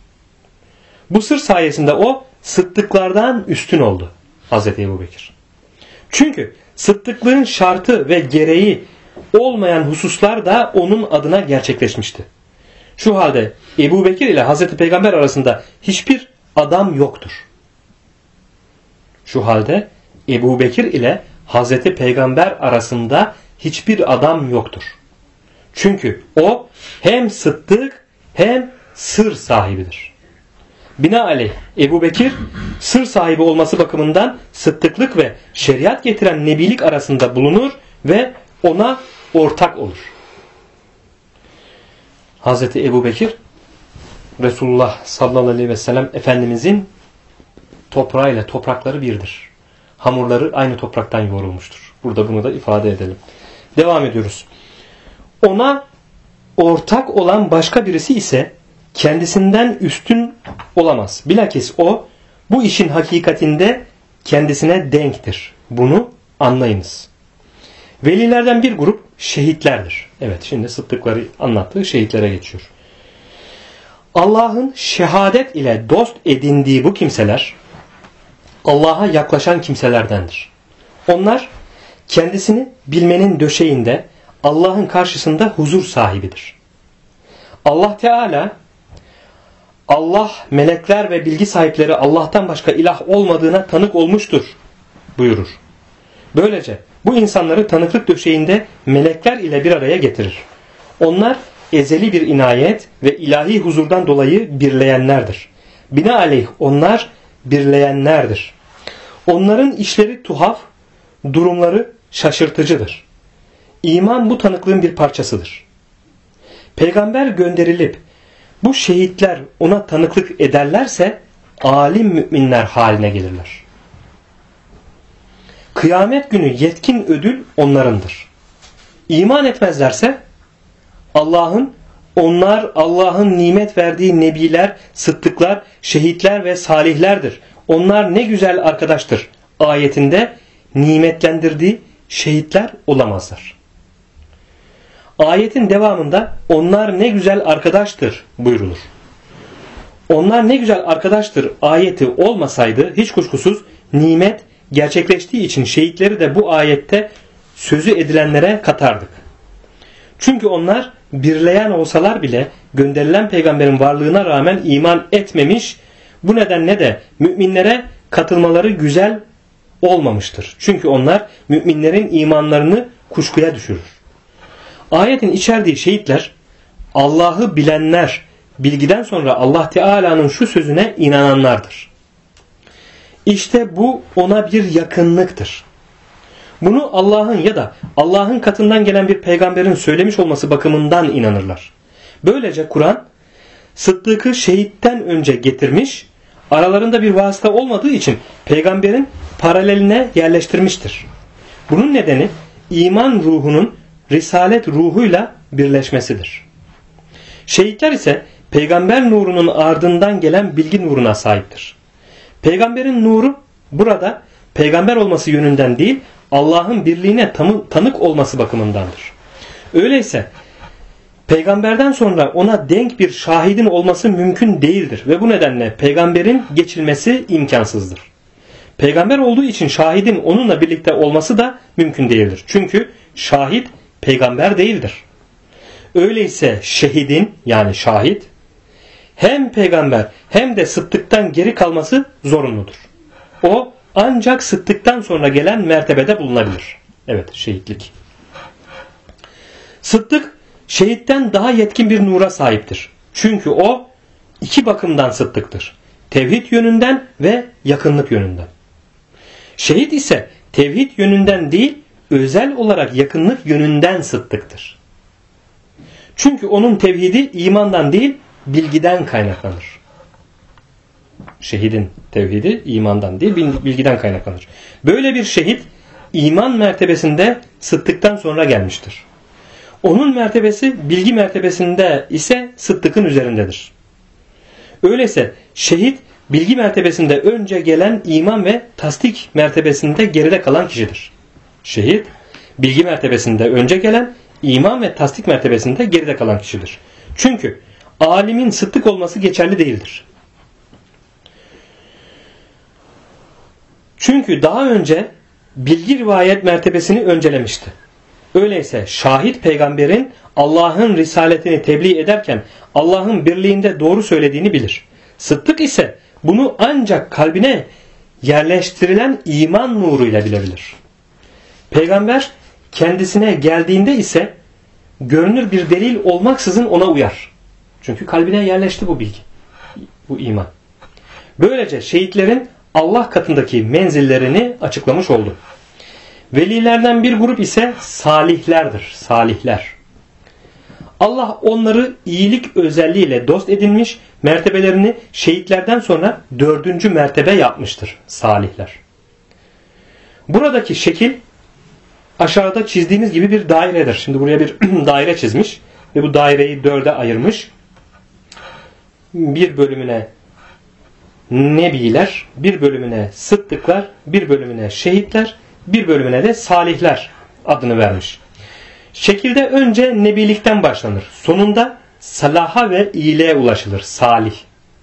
A: Bu sır sayesinde o sıddıklardan üstün oldu Hazreti Ebu Bekir. Çünkü sıddıklığın şartı ve gereği olmayan hususlar da onun adına gerçekleşmişti. Şu halde Ebu Bekir ile Hazreti Peygamber arasında hiçbir adam yoktur. Şu halde Ebu Bekir ile Hazreti Peygamber arasında hiçbir adam yoktur. Çünkü o hem sıddık hem sır sahibidir. Binaenaleyh Ebu Bekir sır sahibi olması bakımından sıddıklık ve şeriat getiren nebilik arasında bulunur ve ona ortak olur. Hazreti Ebu Bekir Resulullah sallallahu aleyhi ve sellem Efendimizin toprağıyla toprakları birdir. Hamurları aynı topraktan yoğrulmuştur. Burada bunu da ifade edelim. Devam ediyoruz. Ona ortak olan başka birisi ise kendisinden üstün olamaz. Bilakis o bu işin hakikatinde kendisine denktir. Bunu anlayınız. Velilerden bir grup şehitlerdir. Evet şimdi sıddıkları anlattığı şehitlere geçiyor. Allah'ın şehadet ile dost edindiği bu kimseler Allah'a yaklaşan kimselerdendir. Onlar kendisini bilmenin döşeğinde Allah'ın karşısında huzur sahibidir. Allah Teala Allah, melekler ve bilgi sahipleri Allah'tan başka ilah olmadığına tanık olmuştur buyurur. Böylece bu insanları tanıklık döşeğinde melekler ile bir araya getirir. Onlar ezeli bir inayet ve ilahi huzurdan dolayı birleyenlerdir. Binaenaleyh onlar birleyenlerdir. Onların işleri tuhaf, durumları şaşırtıcıdır. İman bu tanıklığın bir parçasıdır. Peygamber gönderilip bu şehitler ona tanıklık ederlerse alim müminler haline gelirler. Kıyamet günü yetkin ödül onlarındır. İman etmezlerse Allah'ın nimet verdiği nebiler, sıddıklar, şehitler ve salihlerdir. Onlar ne güzel arkadaştır ayetinde nimetlendirdiği şehitler olamazlar. Ayetin devamında onlar ne güzel arkadaştır buyrulur. Onlar ne güzel arkadaştır ayeti olmasaydı hiç kuşkusuz nimet gerçekleştiği için şehitleri de bu ayette sözü edilenlere katardık. Çünkü onlar birleyen olsalar bile gönderilen peygamberin varlığına rağmen iman etmemiş, bu nedenle de müminlere katılmaları güzel olmamıştır. Çünkü onlar müminlerin imanlarını kuşkuya düşürür. Ayetin içerdiği şehitler Allah'ı bilenler, bilgiden sonra Allah Teala'nın şu sözüne inananlardır. İşte bu ona bir yakınlıktır. Bunu Allah'ın ya da Allah'ın katından gelen bir peygamberin söylemiş olması bakımından inanırlar. Böylece Kur'an Sıddık'ı şehitten önce getirmiş, aralarında bir vasıta olmadığı için peygamberin paraleline yerleştirmiştir. Bunun nedeni iman ruhunun risalet ruhuyla birleşmesidir. Şehitler ise peygamber nurunun ardından gelen bilgi nuruna sahiptir. Peygamberin nuru burada peygamber olması yönünden değil, Allah'ın birliğine tanık olması bakımındandır. Öyleyse peygamberden sonra ona denk bir şahidin olması mümkün değildir ve bu nedenle peygamberin geçilmesi imkansızdır. Peygamber olduğu için şahidin onunla birlikte olması da mümkün değildir. Çünkü şahit peygamber değildir. Öyleyse şehidin yani şahit hem peygamber hem de sıddıktan geri kalması zorunludur. O ancak sıddıktan sonra gelen mertebede bulunabilir. Evet, şehitlik. Sıddık şehitten daha yetkin bir nura sahiptir. Çünkü o iki bakımdan sıddıktır. Tevhid yönünden ve yakınlık yönünden. Şehit ise tevhid yönünden değil, özel olarak yakınlık yönünden sıddıktır. Çünkü onun tevhidi imandan değil, bilgiden kaynaklanır. Şehidin tevhidi imandan değil, bilgiden kaynaklanır. Böyle bir şehit iman mertebesinde sıddıktan sonra gelmiştir. Onun mertebesi bilgi mertebesinde ise sıddıkın üzerindedir. Öyleyse şehit bilgi mertebesinde önce gelen iman ve tasdik mertebesinde geride kalan kişidir. Şehit bilgi mertebesinde önce gelen iman ve tasdik mertebesinde geride kalan kişidir. Çünkü alimin sıddık olması geçerli değildir. Çünkü daha önce bilgi rivayet mertebesini öncelemişti. Öyleyse şahit peygamberin Allah'ın risaletini tebliğ ederken Allah'ın birliğinde doğru söylediğini bilir. Sıddık ise bunu ancak kalbine yerleştirilen iman nuruyla bilebilir. Peygamber kendisine geldiğinde ise görünür bir delil olmaksızın ona uyar. Çünkü kalbine yerleşti bu bilgi, bu iman. Böylece şehitlerin Allah katındaki menzillerini açıklamış oldu. Velilerden bir grup ise salihlerdir. Salihler. Allah onları iyilik özelliğiyle dost edinmiş, mertebelerini şehitlerden sonra 4. mertebe yapmıştır. Salihler. Buradaki şekil aşağıda çizdiğimiz gibi bir dairedir. Şimdi buraya bir daire çizmiş ve bu daireyi 4'e ayırmış. Bir bölümüne nebiler, bir bölümüne sıddıklar, bir bölümüne şehitler, bir bölümüne de salihler adını vermiş. Şekilde önce nebilikten başlanır. Sonunda salaha ve iyiliğe ulaşılır. Salih.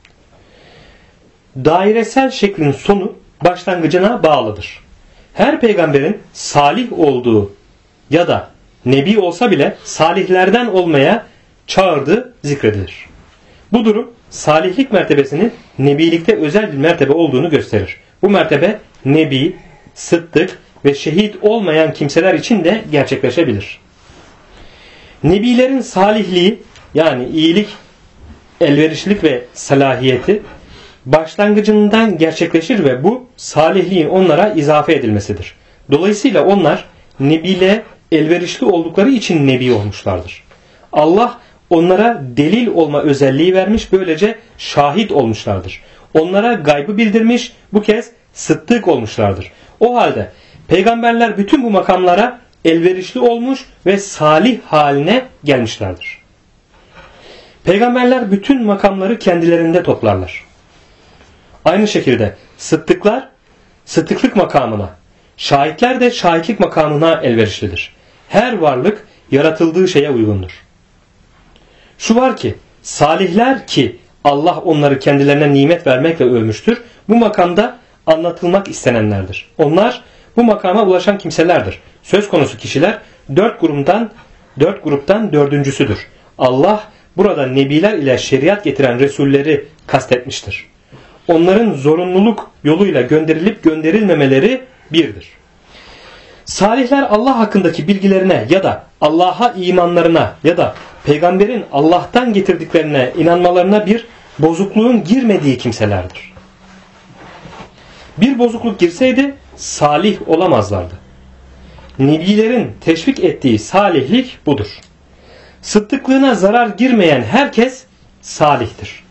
A: Dairesel şeklin sonu başlangıcına bağlıdır. Her peygamberin salih olduğu ya da nebi olsa bile salihlerden olmaya çağırdığı zikredilir. Bu durum salihlik mertebesinin nebilikte özel bir mertebe olduğunu gösterir. Bu mertebe nebi, sıddık ve şehit olmayan kimseler için de gerçekleşebilir. Nebilerin salihliği yani iyilik, elverişlilik ve salahiyeti başlangıcından gerçekleşir ve bu salihliğin onlara izafe edilmesidir. Dolayısıyla onlar nebile elverişli oldukları için nebi olmuşlardır. Allah onlara delil olma özelliği vermiş, böylece şahit olmuşlardır. Onlara gaybı bildirmiş, bu kez sıddık olmuşlardır. O halde peygamberler bütün bu makamlara elverişli olmuş ve salih haline gelmişlerdir. Peygamberler bütün makamları kendilerinde toplarlar. Aynı şekilde sıddıklar sıddıklık makamına, şahitler de şahitlik makamına elverişlidir. Her varlık yaratıldığı şeye uygundur. Şu var ki salihler ki Allah onları kendilerine nimet vermekle övmüştür. Bu makamda anlatılmak istenenlerdir. Onlar bu makama ulaşan kimselerdir. Söz konusu kişiler 4 gruptan 4.'südür. Allah burada nebiler ile şeriat getiren resulleri kastetmiştir. onların zorunluluk yoluyla gönderilip gönderilmemeleri birdir. Salihler Allah hakkındaki bilgilerine ya da Allah'a imanlarına ya da peygamberin Allah'tan getirdiklerine inanmalarına bir bozukluğun girmediği kimselerdir. Bir bozukluk girseydi salih olamazlardı. Nebilerin teşvik ettiği salihlik budur. Sıddıklığına zarar girmeyen herkes salihtir.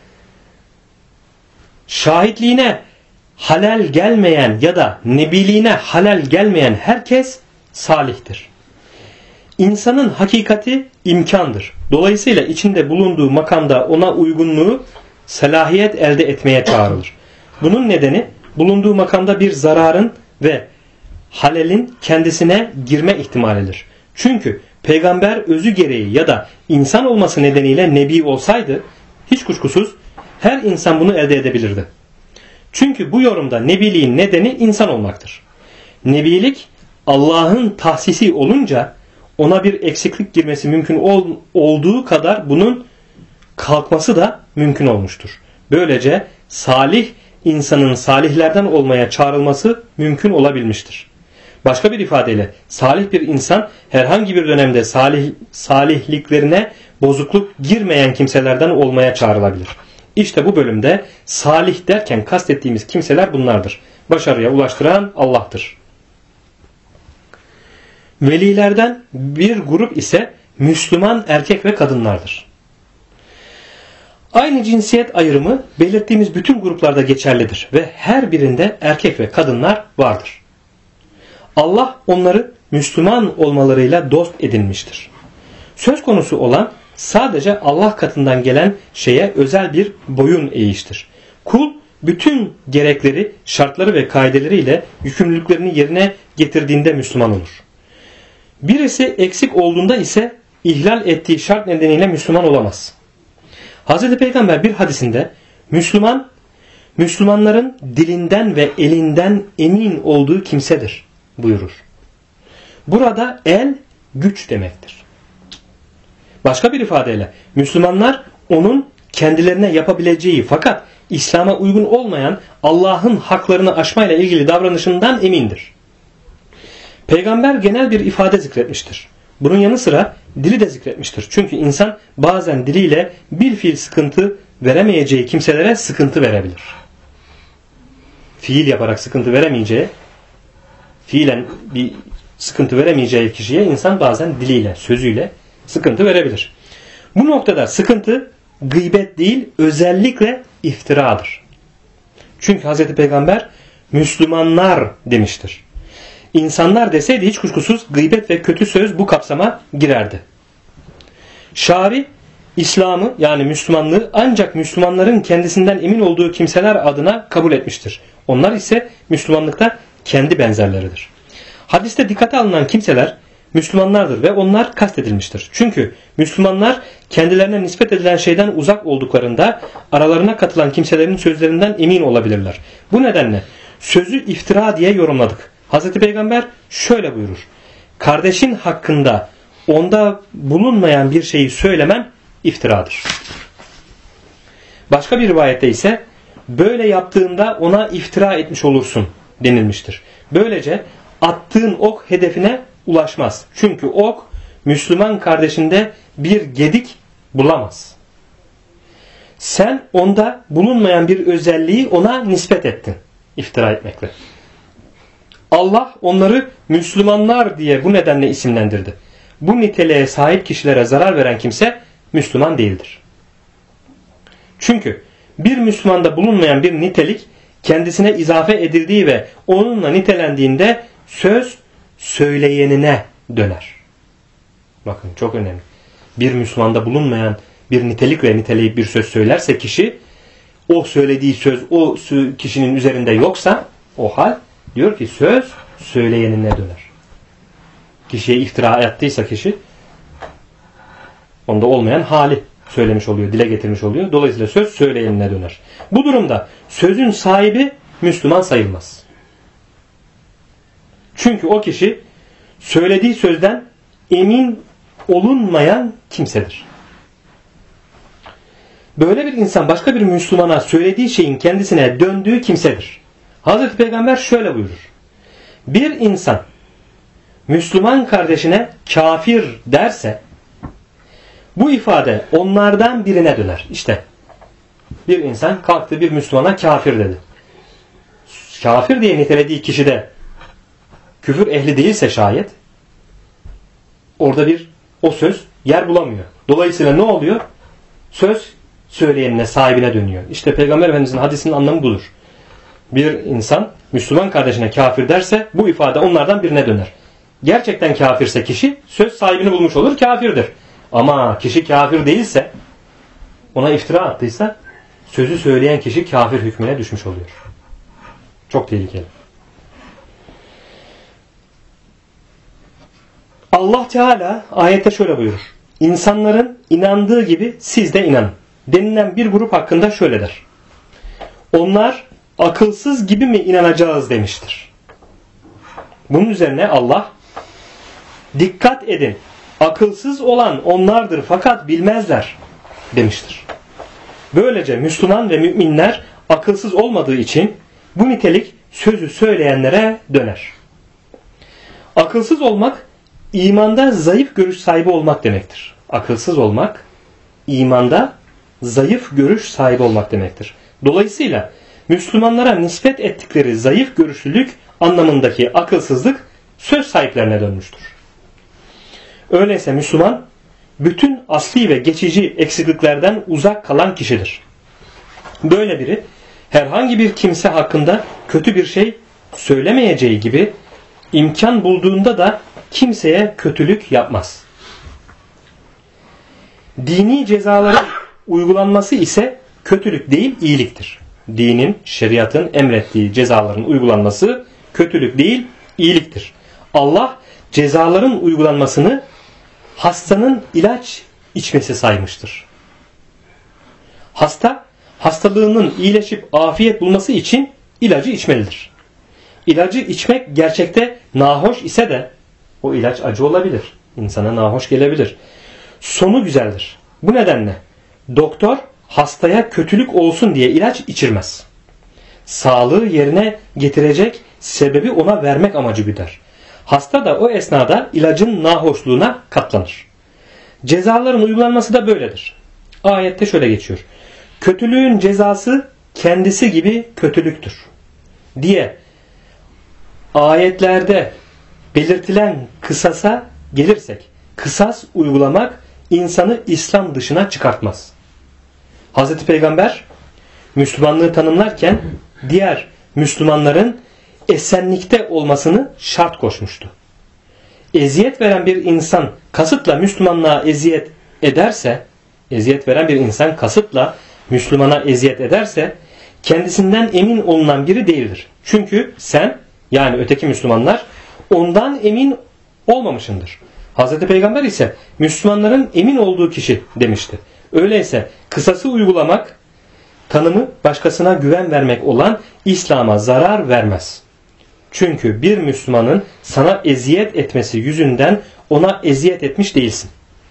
A: Şahitliğine halal gelmeyen ya da nebiliğine halal gelmeyen herkes salihtir. İnsanın hakikati imkandır. Dolayısıyla içinde bulunduğu makamda ona uygunluğu salahiyet elde etmeye çağrılır. Bunun nedeni bulunduğu makamda bir zararın ve halalin kendisine girme ihtimalidir. Çünkü peygamber özü gereği ya da insan olması nedeniyle nebi olsaydı hiç kuşkusuz her insan bunu elde edebilirdi. Çünkü bu yorumda nebiliğin nedeni insan olmaktır. Nebilik Allah'ın tahsisi olunca ona bir eksiklik girmesi mümkün olduğu kadar bunun kalkması da mümkün olmuştur. Böylece salih insanın salihlerden olmaya çağrılması mümkün olabilmiştir. Başka bir ifadeyle salih bir insan herhangi bir dönemde salihliklerine bozukluk girmeyen kimselerden olmaya çağrılabilir. İşte bu bölümde salih derken kastettiğimiz kimseler bunlardır. Başarıya ulaştıran Allah'tır. Velilerden bir grup ise Müslüman erkek ve kadınlardır. Aynı cinsiyet ayrımı belirttiğimiz bütün gruplarda geçerlidir ve her birinde erkek ve kadınlar vardır. Allah onları Müslüman olmalarıyla dost edinmiştir. Söz konusu olan sadece Allah katından gelen şeye özel bir boyun eğiştir. Kul bütün gerekleri, şartları ve kaideleriyle yükümlülüklerini yerine getirdiğinde Müslüman olur. Birisi eksik olduğunda ise ihlal ettiği şart nedeniyle Müslüman olamaz. Hz. Peygamber bir hadisinde Müslümanların dilinden ve elinden emin olduğu kimsedir buyurur. Burada el güç demektir. Başka bir ifadeyle Müslümanlar onun kendilerine yapabileceği fakat İslam'a uygun olmayan Allah'ın haklarını aşmayla ilgili davranışından emindir. Peygamber genel bir ifade zikretmiştir. Bunun yanı sıra dili de zikretmiştir. Çünkü insan bazen diliyle bir fiil sıkıntı veremeyeceği kimselere sıkıntı verebilir. Fiil yaparak sıkıntı veremeyeceği, fiilen bir sıkıntı veremeyeceği kişiye insan bazen diliyle, sözüyle sıkıntı verebilir. Bu noktada sıkıntı gıybet değil, özellikle iftiradır. Çünkü Hz. Peygamber Müslümanlar demiştir. İnsanlar deseydi hiç kuşkusuz gıybet ve kötü söz bu kapsama girerdi. Şari İslam'ı yani Müslümanlığı ancak Müslümanların kendisinden emin olduğu kimseler adına kabul etmiştir. Onlar ise Müslümanlıkta kendi benzerleridir. Hadiste dikkate alınan kimseler Müslümanlardır ve onlar kastedilmiştir. Çünkü Müslümanlar kendilerine nispet edilen şeyden uzak olduklarında aralarına katılan kimselerin sözlerinden emin olabilirler. Bu nedenle sözü iftira diye yorumladık. Hz. Peygamber şöyle buyurur. Kardeşin hakkında onda bulunmayan bir şeyi söylemem iftiradır. Başka bir rivayette ise böyle yaptığında ona iftira etmiş olursun denilmiştir. Böylece attığın ok hedefine ulaşmaz. Çünkü ok Müslüman kardeşinde bir gedik bulamaz. Sen onda bulunmayan bir özelliği ona nispet ettin iftira etmekle. Allah onları Müslümanlar diye bu nedenle isimlendirdi. Bu niteliğe sahip kişilere zarar veren kimse Müslüman değildir. Çünkü bir Müslümanda bulunmayan bir nitelik kendisine izafe edildiği ve onunla nitelendiğinde söz söyleyenine döner. Bakın çok önemli. Bir Müslümanda bulunmayan bir nitelik ve niteleyip bir söz söylerse kişi, o söylediği söz o kişinin üzerinde yoksa o hal diyor ki söz söyleyenine döner. Kişiye iftira ettiyse kişi onda olmayan hali söylemiş oluyor, dile getirmiş oluyor. Dolayısıyla söz söyleyenine döner. Bu durumda sözün sahibi Müslüman sayılmaz. Çünkü o kişi söylediği sözden emin olunmayan kimsedir. Böyle bir insan başka bir Müslümana söylediği şeyin kendisine döndüğü kimsedir. Hazreti Peygamber şöyle buyurur. Bir insan Müslüman kardeşine kafir derse bu ifade onlardan birine döner. İşte bir insan kalktı bir Müslümana kafir dedi. Kafir diye nitelediği kişi de küfür ehli değilse şayet orada o söz yer bulamıyor. Dolayısıyla ne oluyor? Söz söyleyenine, sahibine dönüyor. İşte Peygamber Efendimiz'in hadisinin anlamı budur. Bir insan Müslüman kardeşine kafir derse bu ifade onlardan birine döner. Gerçekten kafirse kişi söz sahibini bulmuş olur, kafirdir. Ama kişi kafir değilse, ona iftira attıysa sözü söyleyen kişi kafir hükmüne düşmüş oluyor. Çok tehlikeli. Allah Teala ayette şöyle buyurur. İnsanların inandığı gibi siz de inanın. Denilen bir grup hakkında şöyle der. Onlar akılsız gibi mi inanacağız demiştir. Bunun üzerine Allah dikkat edin. Akılsız olan onlardır fakat bilmezler demiştir. Böylece Müslüman ve müminler akılsız olmadığı için bu nitelik sözü söyleyenlere döner. Akılsız olmak imanda zayıf görüş sahibi olmak demektir. Akılsız olmak imanda zayıf görüş sahibi olmak demektir. Dolayısıyla Müslümanlara nispet ettikleri zayıf görüşlülük anlamındaki akılsızlık söz sahiplerine dönmüştür. Öyleyse Müslüman bütün asli ve geçici eksikliklerden uzak kalan kişidir. Böyle biri herhangi bir kimse hakkında kötü bir şey söylemeyeceği gibi imkan bulduğunda da kimseye kötülük yapmaz. Dini cezaların uygulanması ise kötülük değil iyiliktir. Dinin, şeriatın emrettiği cezaların uygulanması kötülük değil iyiliktir. Allah cezaların uygulanmasını hastanın ilaç içmesi saymıştır. Hasta, hastalığının iyileşip afiyet bulması için ilacı içmelidir. İlacı içmek gerçekte nahoş ise de o ilaç acı olabilir. İnsana nahoş gelebilir. Sonu güzeldir. Bu nedenle doktor hastaya kötülük olsun diye ilaç içirmez. Sağlığı yerine getirecek sebebi ona vermek amacı güder. Hasta da o esnada ilacın nahoşluğuna katlanır. Cezaların uygulanması da böyledir. Ayette şöyle geçiyor. Kötülüğün cezası kendisi gibi kötülüktür diye ayetlerde belirtilen kısasa gelirsek, kısas uygulamak insanı İslam dışına çıkartmaz. Hazreti Peygamber Müslümanlığı tanımlarken diğer Müslümanların esenlikte olmasını şart koşmuştu. Eziyet veren bir insan kasıtla Müslümanlığa eziyet ederse, eziyet veren bir insan kasıtla Müslümana eziyet ederse kendisinden emin olunan biri değildir. Çünkü sen, yani öteki Müslümanlar ondan emin olmamışındır. Hazreti Peygamber ise Müslümanların emin olduğu kişi demişti. Öyleyse kısası uygulamak tanımı başkasına güven vermek olan İslam'a zarar vermez. Çünkü bir Müslümanın sana eziyet etmesi yüzünden ona eziyet etmiş değilsin.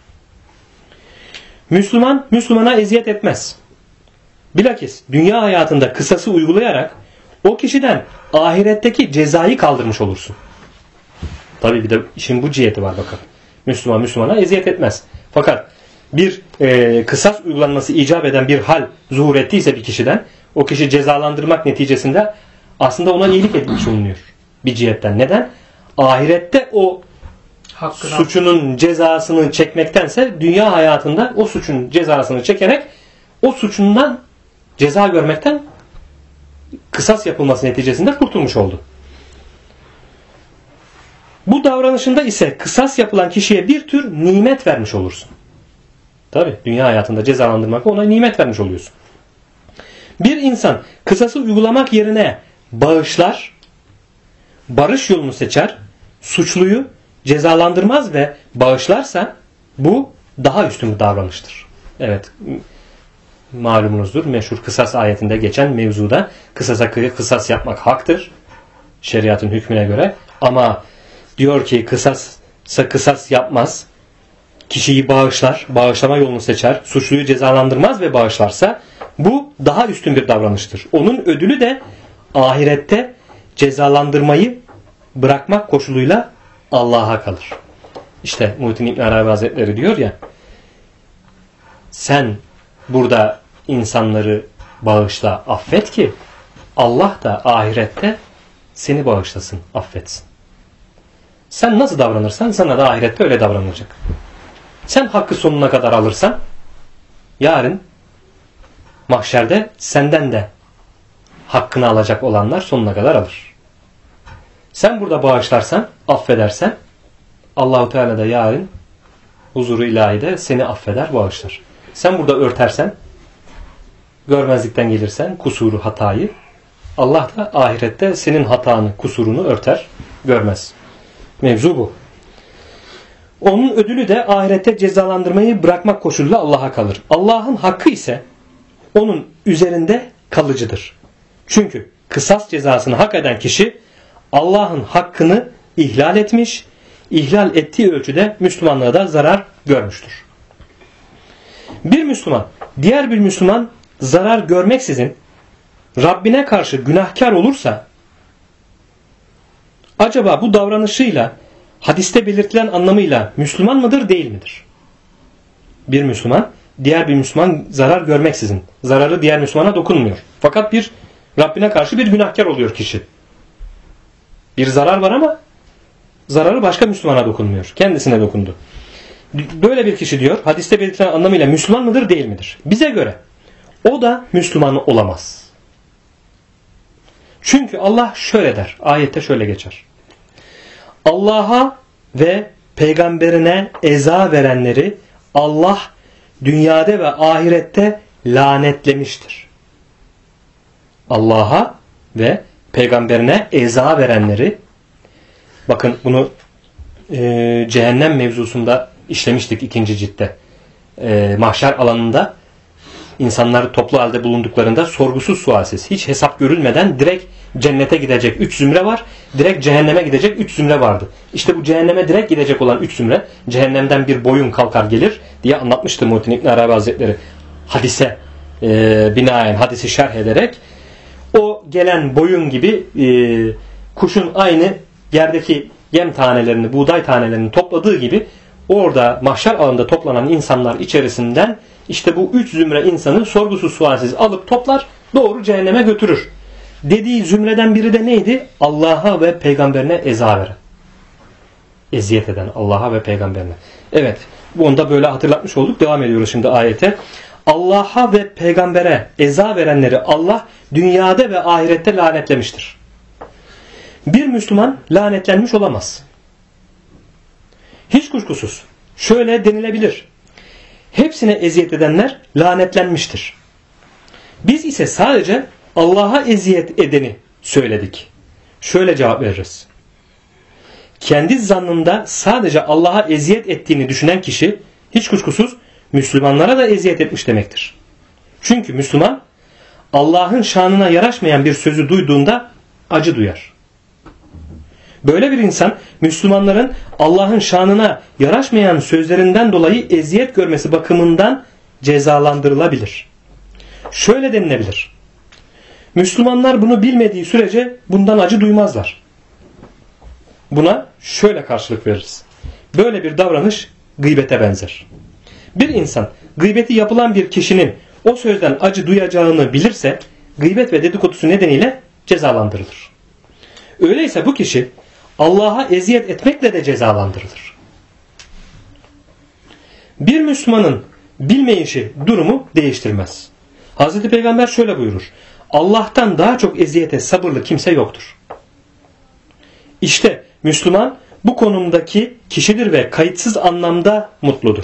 A: Müslüman, Müslümana eziyet etmez. Bilakis dünya hayatında kısası uygulayarak o kişiden ahiretteki cezayı kaldırmış olursun. Tabii bir de işin bu ciheti var bakın. Müslüman, Müslümana eziyet etmez. Fakat bir kısas uygulanması icap eden bir hal zuhur ettiyse bir kişiden, o kişi cezalandırmak neticesinde aslında ona iyilik etmiş olunuyor. Bir cihetten. Neden? Ahirette o suçunun cezasını çekmektense dünya hayatında o suçun cezasını çekerek o suçundan ceza görmekten kısas yapılması neticesinde kurtulmuş oldu. Bu davranışında ise kısas yapılan kişiye bir tür nimet vermiş olursun. Tabi dünya hayatında cezalandırmak ona nimet vermiş oluyorsun. Bir insan kısası uygulamak yerine bağışlar, barış yolunu seçer, suçluyu cezalandırmaz ve bağışlarsa bu daha üstün bir davranıştır. Evet, malumunuzdur meşhur kısas ayetinde geçen mevzuda kısas yapmak haktır şeriatın hükmüne göre, ama diyor ki kısas yapmaz, kişiyi bağışlar, bağışlama yolunu seçer, suçluyu cezalandırmaz ve bağışlarsa bu daha üstün bir davranıştır. Onun ödülü de ahirette cezalandırmayı bırakmak koşuluyla Allah'a kalır. İşte Muhittin İbn Arabi Hazretleri diyor ya, sen burada insanları bağışla, affet ki Allah da ahirette seni bağışlasın, affetsin. Sen nasıl davranırsan sana da ahirette öyle davranılacak. Sen hakkı sonuna kadar alırsan yarın mahşerde senden de hakkını alacak olanlar sonuna kadar alır. Sen burada bağışlarsan, affedersen Allah-u Teala da yarın huzuru ilahide seni affeder, bağışlar. Sen burada örtersen, görmezlikten gelirsen kusuru, hatayı, Allah da ahirette senin hatanı, kusurunu örter, görmez. Mevzu bu. Onun ödülü de ahirette cezalandırmayı bırakmak koşuluyla Allah'a kalır. Allah'ın hakkı ise onun üzerinde kalıcıdır. Çünkü kısas cezasını hak eden kişi Allah'ın hakkını ihlal etmiş, ihlal ettiği ölçüde Müslümanlığa da zarar görmüştür. Bir Müslüman, diğer bir Müslüman zarar görmeksizin Rabbine karşı günahkar olursa acaba bu davranışıyla hadiste belirtilen anlamıyla Müslüman mıdır, değil midir? Bir Müslüman, diğer bir Müslüman zarar görmeksizin, zararı diğer Müslümana dokunmuyor. Fakat bir Rabbine karşı bir günahkar oluyor kişi. Bir zarar var ama zararı başka Müslümana dokunmuyor. Kendisine dokundu. Böyle bir kişi diyor, hadiste belirtilen anlamıyla Müslüman mıdır, değil midir? Bize göre o da Müslüman olamaz. Çünkü Allah şöyle der, ayette şöyle geçer. Allah'a ve peygamberine eza verenleri Allah dünyada ve ahirette lanetlemiştir. Allah'a ve peygamberine eza verenleri, bakın bunu cehennem mevzusunda işlemiştik 2. ciltte. Mahşer alanında insanlar toplu halde bulunduklarında sorgusuz sualsiz, hiç hesap görülmeden direkt cennete gidecek 3 zümre var. Direkt cehenneme gidecek 3 zümre vardı. İşte bu cehenneme direkt gidecek olan 3 zümre, cehennemden bir boyun kalkar gelir diye anlatmıştı Muhittin İbn Arabi Hazretleri. Hadise binaen, hadisi şerh ederek, o gelen boyun gibi kuşun aynı yerdeki yem tanelerini, buğday tanelerini topladığı gibi orada mahşer alanında toplanan insanlar içerisinden işte bu 3 zümre insanı sorgusuz sualsiz alıp toplar, doğru cehenneme götürür. Dediği zümreden biri de neydi? Allah'a ve peygamberine eza veren. Eziyet eden Allah'a ve peygamberine. Evet, bunu da böyle hatırlatmış olduk. Devam ediyoruz şimdi ayete. Allah'a ve peygambere eza verenleri Allah dünyada ve ahirette lanetlemiştir. Bir Müslüman lanetlenmiş olamaz. Hiç kuşkusuz. Şöyle denilebilir. Hepsine eziyet edenler lanetlenmiştir. Biz ise sadece Allah'a eziyet edeni söyledik. Şöyle cevap veririz. Kendi zannında sadece Allah'a eziyet ettiğini düşünen kişi hiç kuşkusuz Müslümanlara da eziyet etmiş demektir. Çünkü Müslüman Allah'ın şanına yaraşmayan bir sözü duyduğunda acı duyar. Böyle bir insan Müslümanların Allah'ın şanına yaraşmayan sözlerinden dolayı eziyet görmesi bakımından cezalandırılabilir. Şöyle denilebilir. Müslümanlar bunu bilmediği sürece bundan acı duymazlar. Buna şöyle karşılık veririz. Böyle bir davranış gıybete benzer. Bir insan gıybeti yapılan bir kişinin o sözden acı duyacağını bilirse gıybet ve dedikodusu nedeniyle cezalandırılır. Öyleyse bu kişi Allah'a eziyet etmekle de cezalandırılır. Bir Müslümanın bilmeyişi durumu değiştirmez. Hazreti Peygamber şöyle buyurur. Allah'tan daha çok eziyete sabırlı kimse yoktur. İşte Müslüman bu konumdaki kişidir ve kayıtsız anlamda mutludur.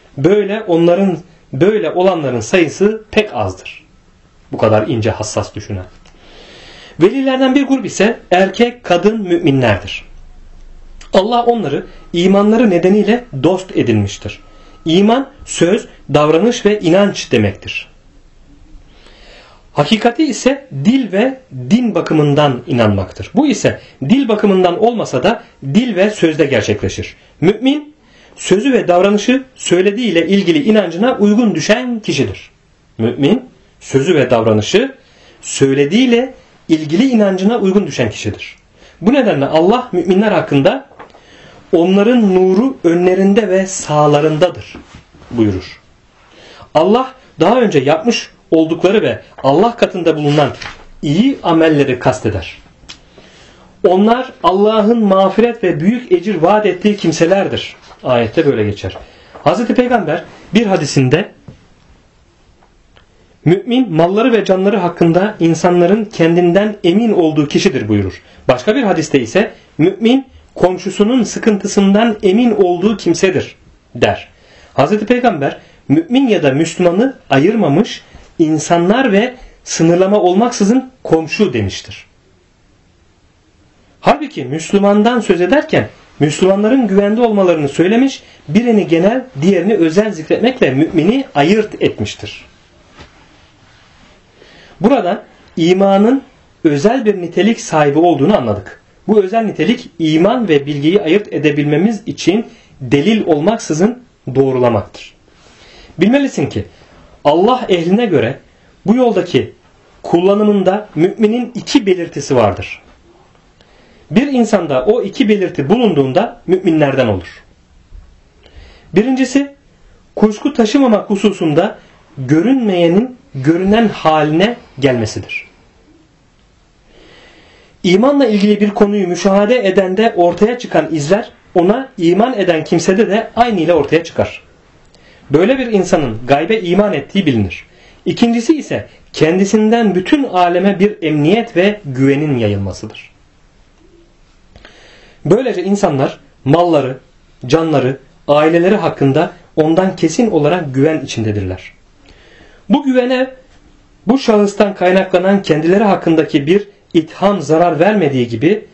A: Böyle olanların sayısı pek azdır. Bu kadar ince, hassas düşünen. Velilerden bir grup ise erkek, kadın, müminlerdir. Allah onları imanları nedeniyle dost edinmiştir. İman, söz, davranış ve inanç demektir. Hakikati ise dil ve din bakımından inanmaktır. Bu ise dil bakımından olmasa da dil ve sözde gerçekleşir. Mümin, sözü ve davranışı söylediğiyle ilgili inancına uygun düşen kişidir. Mümin, sözü ve davranışı söylediğiyle ilgili inancına uygun düşen kişidir. Bu nedenle Allah müminler hakkında onların nuru önlerinde ve sağlarındadır buyurur. Allah daha önce yapmış oldukları ve Allah katında bulunan iyi amelleri kasteder. Onlar Allah'ın mağfiret ve büyük ecir vaat ettiği kimselerdir. Ayette böyle geçer. Hazreti Peygamber bir hadisinde mümin malları ve canları hakkında insanların kendinden emin olduğu kişidir buyurur. Başka bir hadiste ise mümin komşusunun sıkıntısından emin olduğu kimsedir der. Hazreti Peygamber mümin ya da Müslümanı ayırmamış, insanlar ve sınırlama olmaksızın komşu demiştir. Halbuki Müslümandan söz ederken Müslümanların güvende olmalarını söylemiş, birini genel, diğerini özel zikretmekle mümini ayırt etmiştir. Buradan imanın özel bir nitelik sahibi olduğunu anladık. Bu özel nitelik iman ve bilgiyi ayırt edebilmemiz için delil olmaksızın doğrulamaktır. Bilmelisin ki Allah ehline göre bu yoldaki kullanımında müminin iki belirtisi vardır. Bir insanda o iki belirti bulunduğunda müminlerden olur. Birincisi, kuşku taşımamak hususunda görünmeyenin görünen haline gelmesidir. İmanla ilgili bir konuyu müşahede edende ortaya çıkan izler, ona iman eden kimsede de aynı ile ortaya çıkar. Böyle bir insanın gaybe iman ettiği bilinir. İkincisi ise kendisinden bütün aleme bir emniyet ve güvenin yayılmasıdır. Böylece insanlar malları, canları, aileleri hakkında ondan kesin olarak güven içindedirler. Bu güvene bu şahıstan kaynaklanan kendileri hakkındaki bir itham zarar vermediği gibi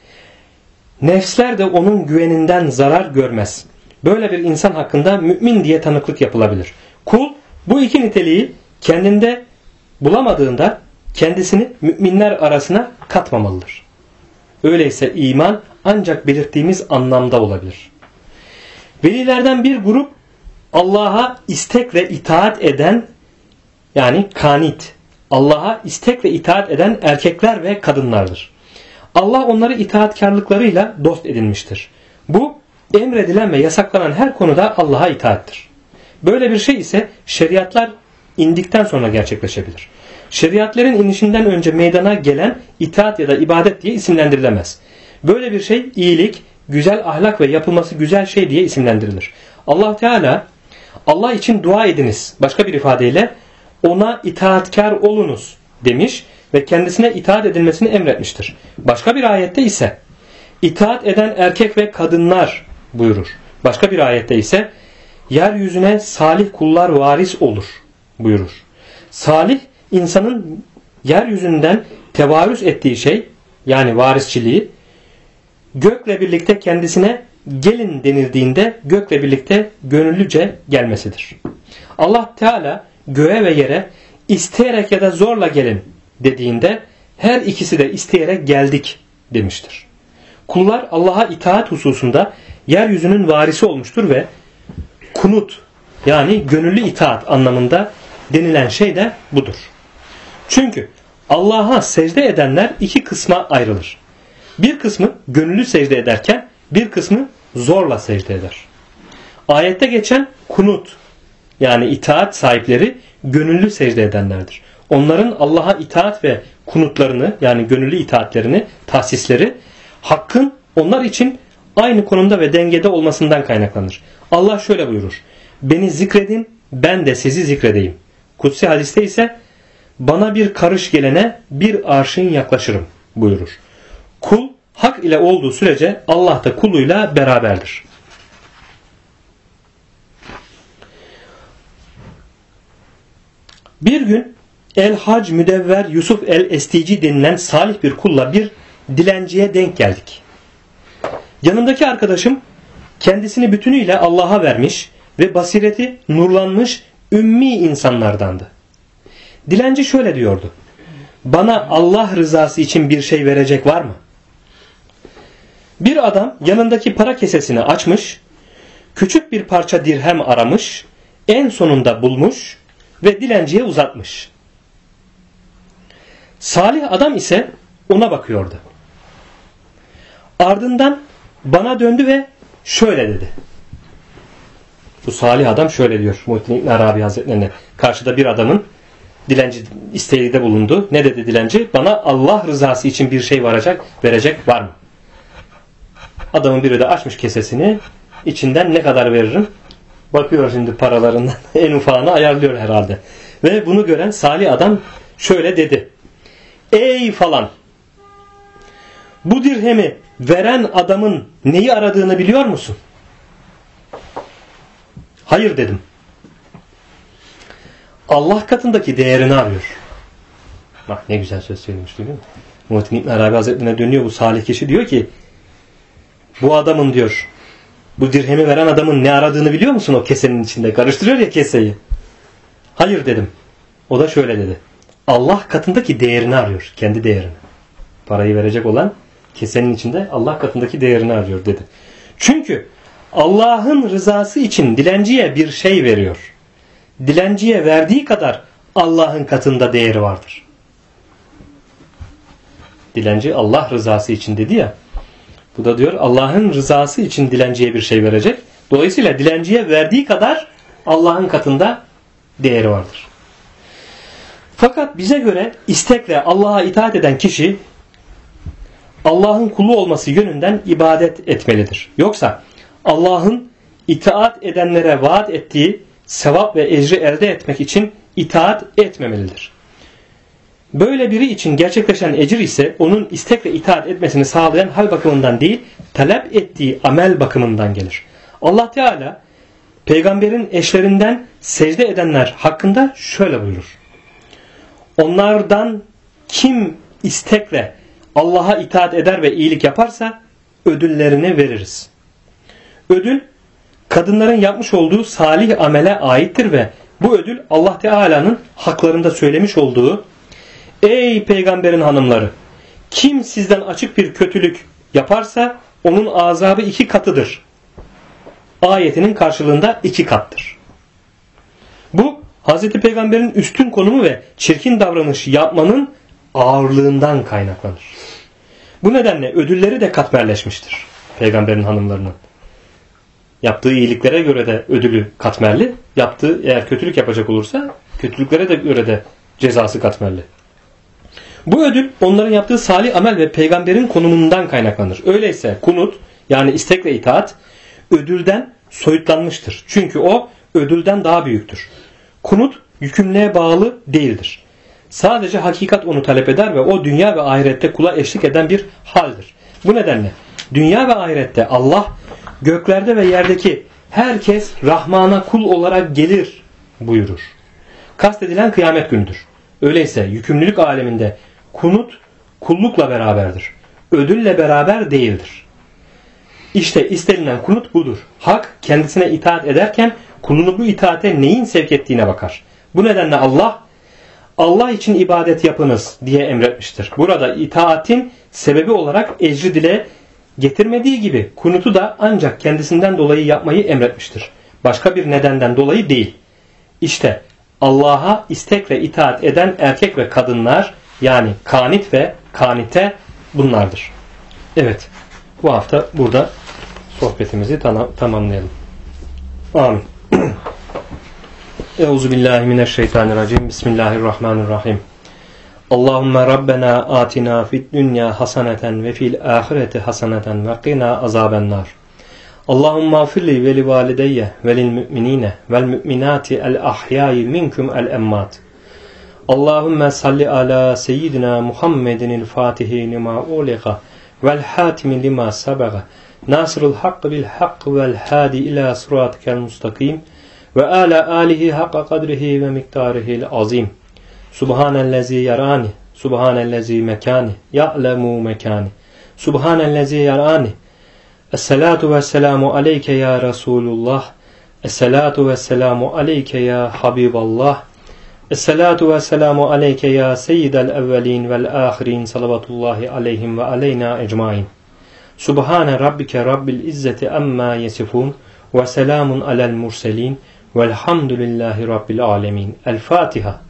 A: nefsler de onun güveninden zarar görmez. Böyle bir insan hakkında mümin diye tanıklık yapılabilir. Kul bu iki niteliği kendinde bulamadığında kendisini müminler arasına katmamalıdır. Öyleyse iman ancak belirttiğimiz anlamda olabilir. Velilerden bir grup Allah'a istek ve itaat eden, yani kanit, Allah'a istek ve itaat eden erkekler ve kadınlardır. Allah onları itaatkarlıklarıyla dost edinmiştir. Bu emredilen ve yasaklanan her konuda Allah'a itaattir. Böyle bir şey ise şeriatlar indikten sonra gerçekleşebilir. Şeriatların inişinden önce meydana gelen itaat ya da ibadet diye isimlendirilemez. Böyle bir şey iyilik, güzel ahlak ve yapılması güzel şey diye isimlendirilir. Allah Teala Allah için dua ediniz, başka bir ifadeyle ona itaatkar olunuz demiş ve kendisine itaat edilmesini emretmiştir. Başka bir ayette ise itaat eden erkek ve kadınlar buyurur. Başka bir ayette ise yeryüzüne salih kullar varis olur buyurur. Salih insanın yeryüzünden tevarüz ettiği şey, yani varisçiliği, gökle birlikte kendisine gelin denildiğinde gökle birlikte gönüllüce gelmesidir. Allah Teala göğe ve yere isteyerek ya da zorla gelin dediğinde her ikisi de isteyerek geldik demiştir. Kullar Allah'a itaat hususunda yeryüzünün varisi olmuştur ve kunut, yani gönüllü itaat anlamında denilen şey de budur. Çünkü Allah'a secde edenler iki kısma ayrılır. Bir kısmı gönüllü secde ederken bir kısmı zorla secde eder. Ayette geçen kunut, yani itaat sahipleri gönüllü secde edenlerdir. Onların Allah'a itaat ve kunutlarını, yani gönüllü itaatlerini, tahsisleri hakkın onlar için aynı konumda ve dengede olmasından kaynaklanır. Allah şöyle buyurur: beni zikredin, ben de sizi zikredeyim. Kutsi hadiste ise bana bir karış gelene bir arşın yaklaşırım buyurur. Kul hak ile olduğu sürece Allah da kuluyla beraberdir. Bir gün El-Hac Müdevver Yusuf el-Estici denilen salih bir kulla bir dilenciye denk geldik. Yanımdaki arkadaşım kendisini bütünüyle Allah'a vermiş ve basireti nurlanmış ümmi insanlardandı. Dilenci şöyle diyordu: bana Allah rızası için bir şey verecek var mı? Bir adam yanındaki para kesesini açmış, Küçük bir parça dirhem aramış, en sonunda bulmuş ve dilenciye uzatmış. Salih adam ise ona bakıyordu. Ardından bana döndü ve şöyle dedi. Bu salih adam şöyle diyor Muhittin İbn Arabi Hazretlerine. Karşıda bir adamın dilenci isteğinde bulundu. Ne dedi dilenci? Bana Allah rızası için bir şey verecek var mı? Adamın biri de açmış kesesini. İçinden ne kadar veririm? Bakıyor şimdi paralarından. En ufağını ayarlıyor herhalde. Ve bunu gören salih adam şöyle dedi. Ey falan! Bu dirhemi veren adamın neyi aradığını biliyor musun? Hayır dedim. Allah katındaki değerini arıyor. Bak ne güzel söz söylemiş değil mi? Muhittin İbn Arabi Hazretleri'ne dönüyor bu salih kişi, diyor ki bu adamın diyor, bu dirhemi veren adamın ne aradığını biliyor musun o kesenin içinde? Karıştırıyor ya keseyi. Hayır dedim. O da şöyle dedi. Allah katındaki değerini arıyor. Kendi değerini. Parayı verecek olan kesenin içinde Allah katındaki değerini arıyor dedi. Çünkü Allah'ın rızası için dilenciye bir şey veriyor. Dilenciye verdiği kadar Allah'ın katında değeri vardır. Dilenci Allah rızası için dedi ya. Bu da diyor Allah'ın rızası için dilenciye bir şey verecek. Dolayısıyla dilenciye verdiği kadar Allah'ın katında değeri vardır. Fakat bize göre istekle Allah'a itaat eden kişi Allah'ın kulu olması yönünden ibadet etmelidir. Yoksa Allah'ın itaat edenlere vaat ettiği sevap ve ecri elde etmek için itaat etmemelidir. Böyle biri için gerçekleşen ecir ise onun istekle itaat etmesini sağlayan hal bakımından değil, talep ettiği amel bakımından gelir. Allah Teala peygamberin eşlerinden secde edenler hakkında şöyle buyurur. Onlardan kim istekle Allah'a itaat eder ve iyilik yaparsa ödüllerini veririz. Ödül kadınların yapmış olduğu salih amele aittir ve bu ödül Allah Teala'nın haklarında söylemiş olduğu ey peygamberin hanımları, kim sizden açık bir kötülük yaparsa onun azabı 2 katıdır. Ayetinin karşılığında 2 kattır. Bu Hazreti Peygamber'in üstün konumu ve çirkin davranış yapmanın ağırlığından kaynaklanır. Bu nedenle ödülleri de katmerleşmiştir Peygamberin hanımlarının. Yaptığı iyiliklere göre de ödülü katmerli, yaptığı eğer kötülük yapacak olursa kötülüklere de göre de cezası katmerli. Bu ödül onların yaptığı salih amel ve peygamberin konumundan kaynaklanır. Öyleyse kunut yani istek ve itaat ödülden soyutlanmıştır. Çünkü o ödülden daha büyüktür. Kunut yükümlülüğe bağlı değildir. Sadece hakikat onu talep eder ve o dünya ve ahirette kula eşlik eden bir haldir. Bu nedenle dünya ve ahirette Allah göklerde ve yerdeki herkes Rahman'a kul olarak gelir buyurur. Kastedilen kıyamet günüdür. Öyleyse yükümlülük aleminde kunut kullukla beraberdir. Ödülle beraber değildir. İşte istenilen kunut budur. Hak kendisine itaat ederken kulunu bu itaate neyin sevk ettiğine bakar. Bu nedenle Allah için ibadet yapınız diye emretmiştir. Burada itaatin sebebi olarak ecri dile getirmediği gibi kunutu da ancak kendisinden dolayı yapmayı emretmiştir. Başka bir nedenden dolayı değil. İşte Allah'a istekle itaat eden erkek ve kadınlar yani kanit ve kanite bunlardır. Evet, bu hafta burada sohbetimizi tamamlayalım. Amin. Euzubillahimineşşeytanirracim. Bismillahirrahmanirrahim. Allahümme Rabbena atina fid dünya haseneten ve fil ahireti haseneten ve qina azabennar. Allahümme afirli ve li valideyye ve lil müminine vel müminati el ahyayi minkum el emmat. Allahümme salli ala seyyidina Muhammedinil fatihi lima uliqa vel hatimi lima sabaga nasrul hakkı bil hakkı vel hadi ila suratikel mustakim ve ala alihi hakka kadrihi ve miktarihil azim. Subhanellezi yarani, subhanellezi mekani, ya'lemu mekani, subhanellezi yarani. Esselatu vesselamu aleyke ya Resulullah, esselatu vesselamu aleyke ya Habiballah, esselatu vesselamu aleyke ya seyyidel evvelin vel ahirin, salavatullahi aleyhim ve aleyna ecmain. Subhane rabbike rabbil izzeti amma yesifun ve selamun alel murselin velhamdülillahi rabbil alemin. El Fatiha.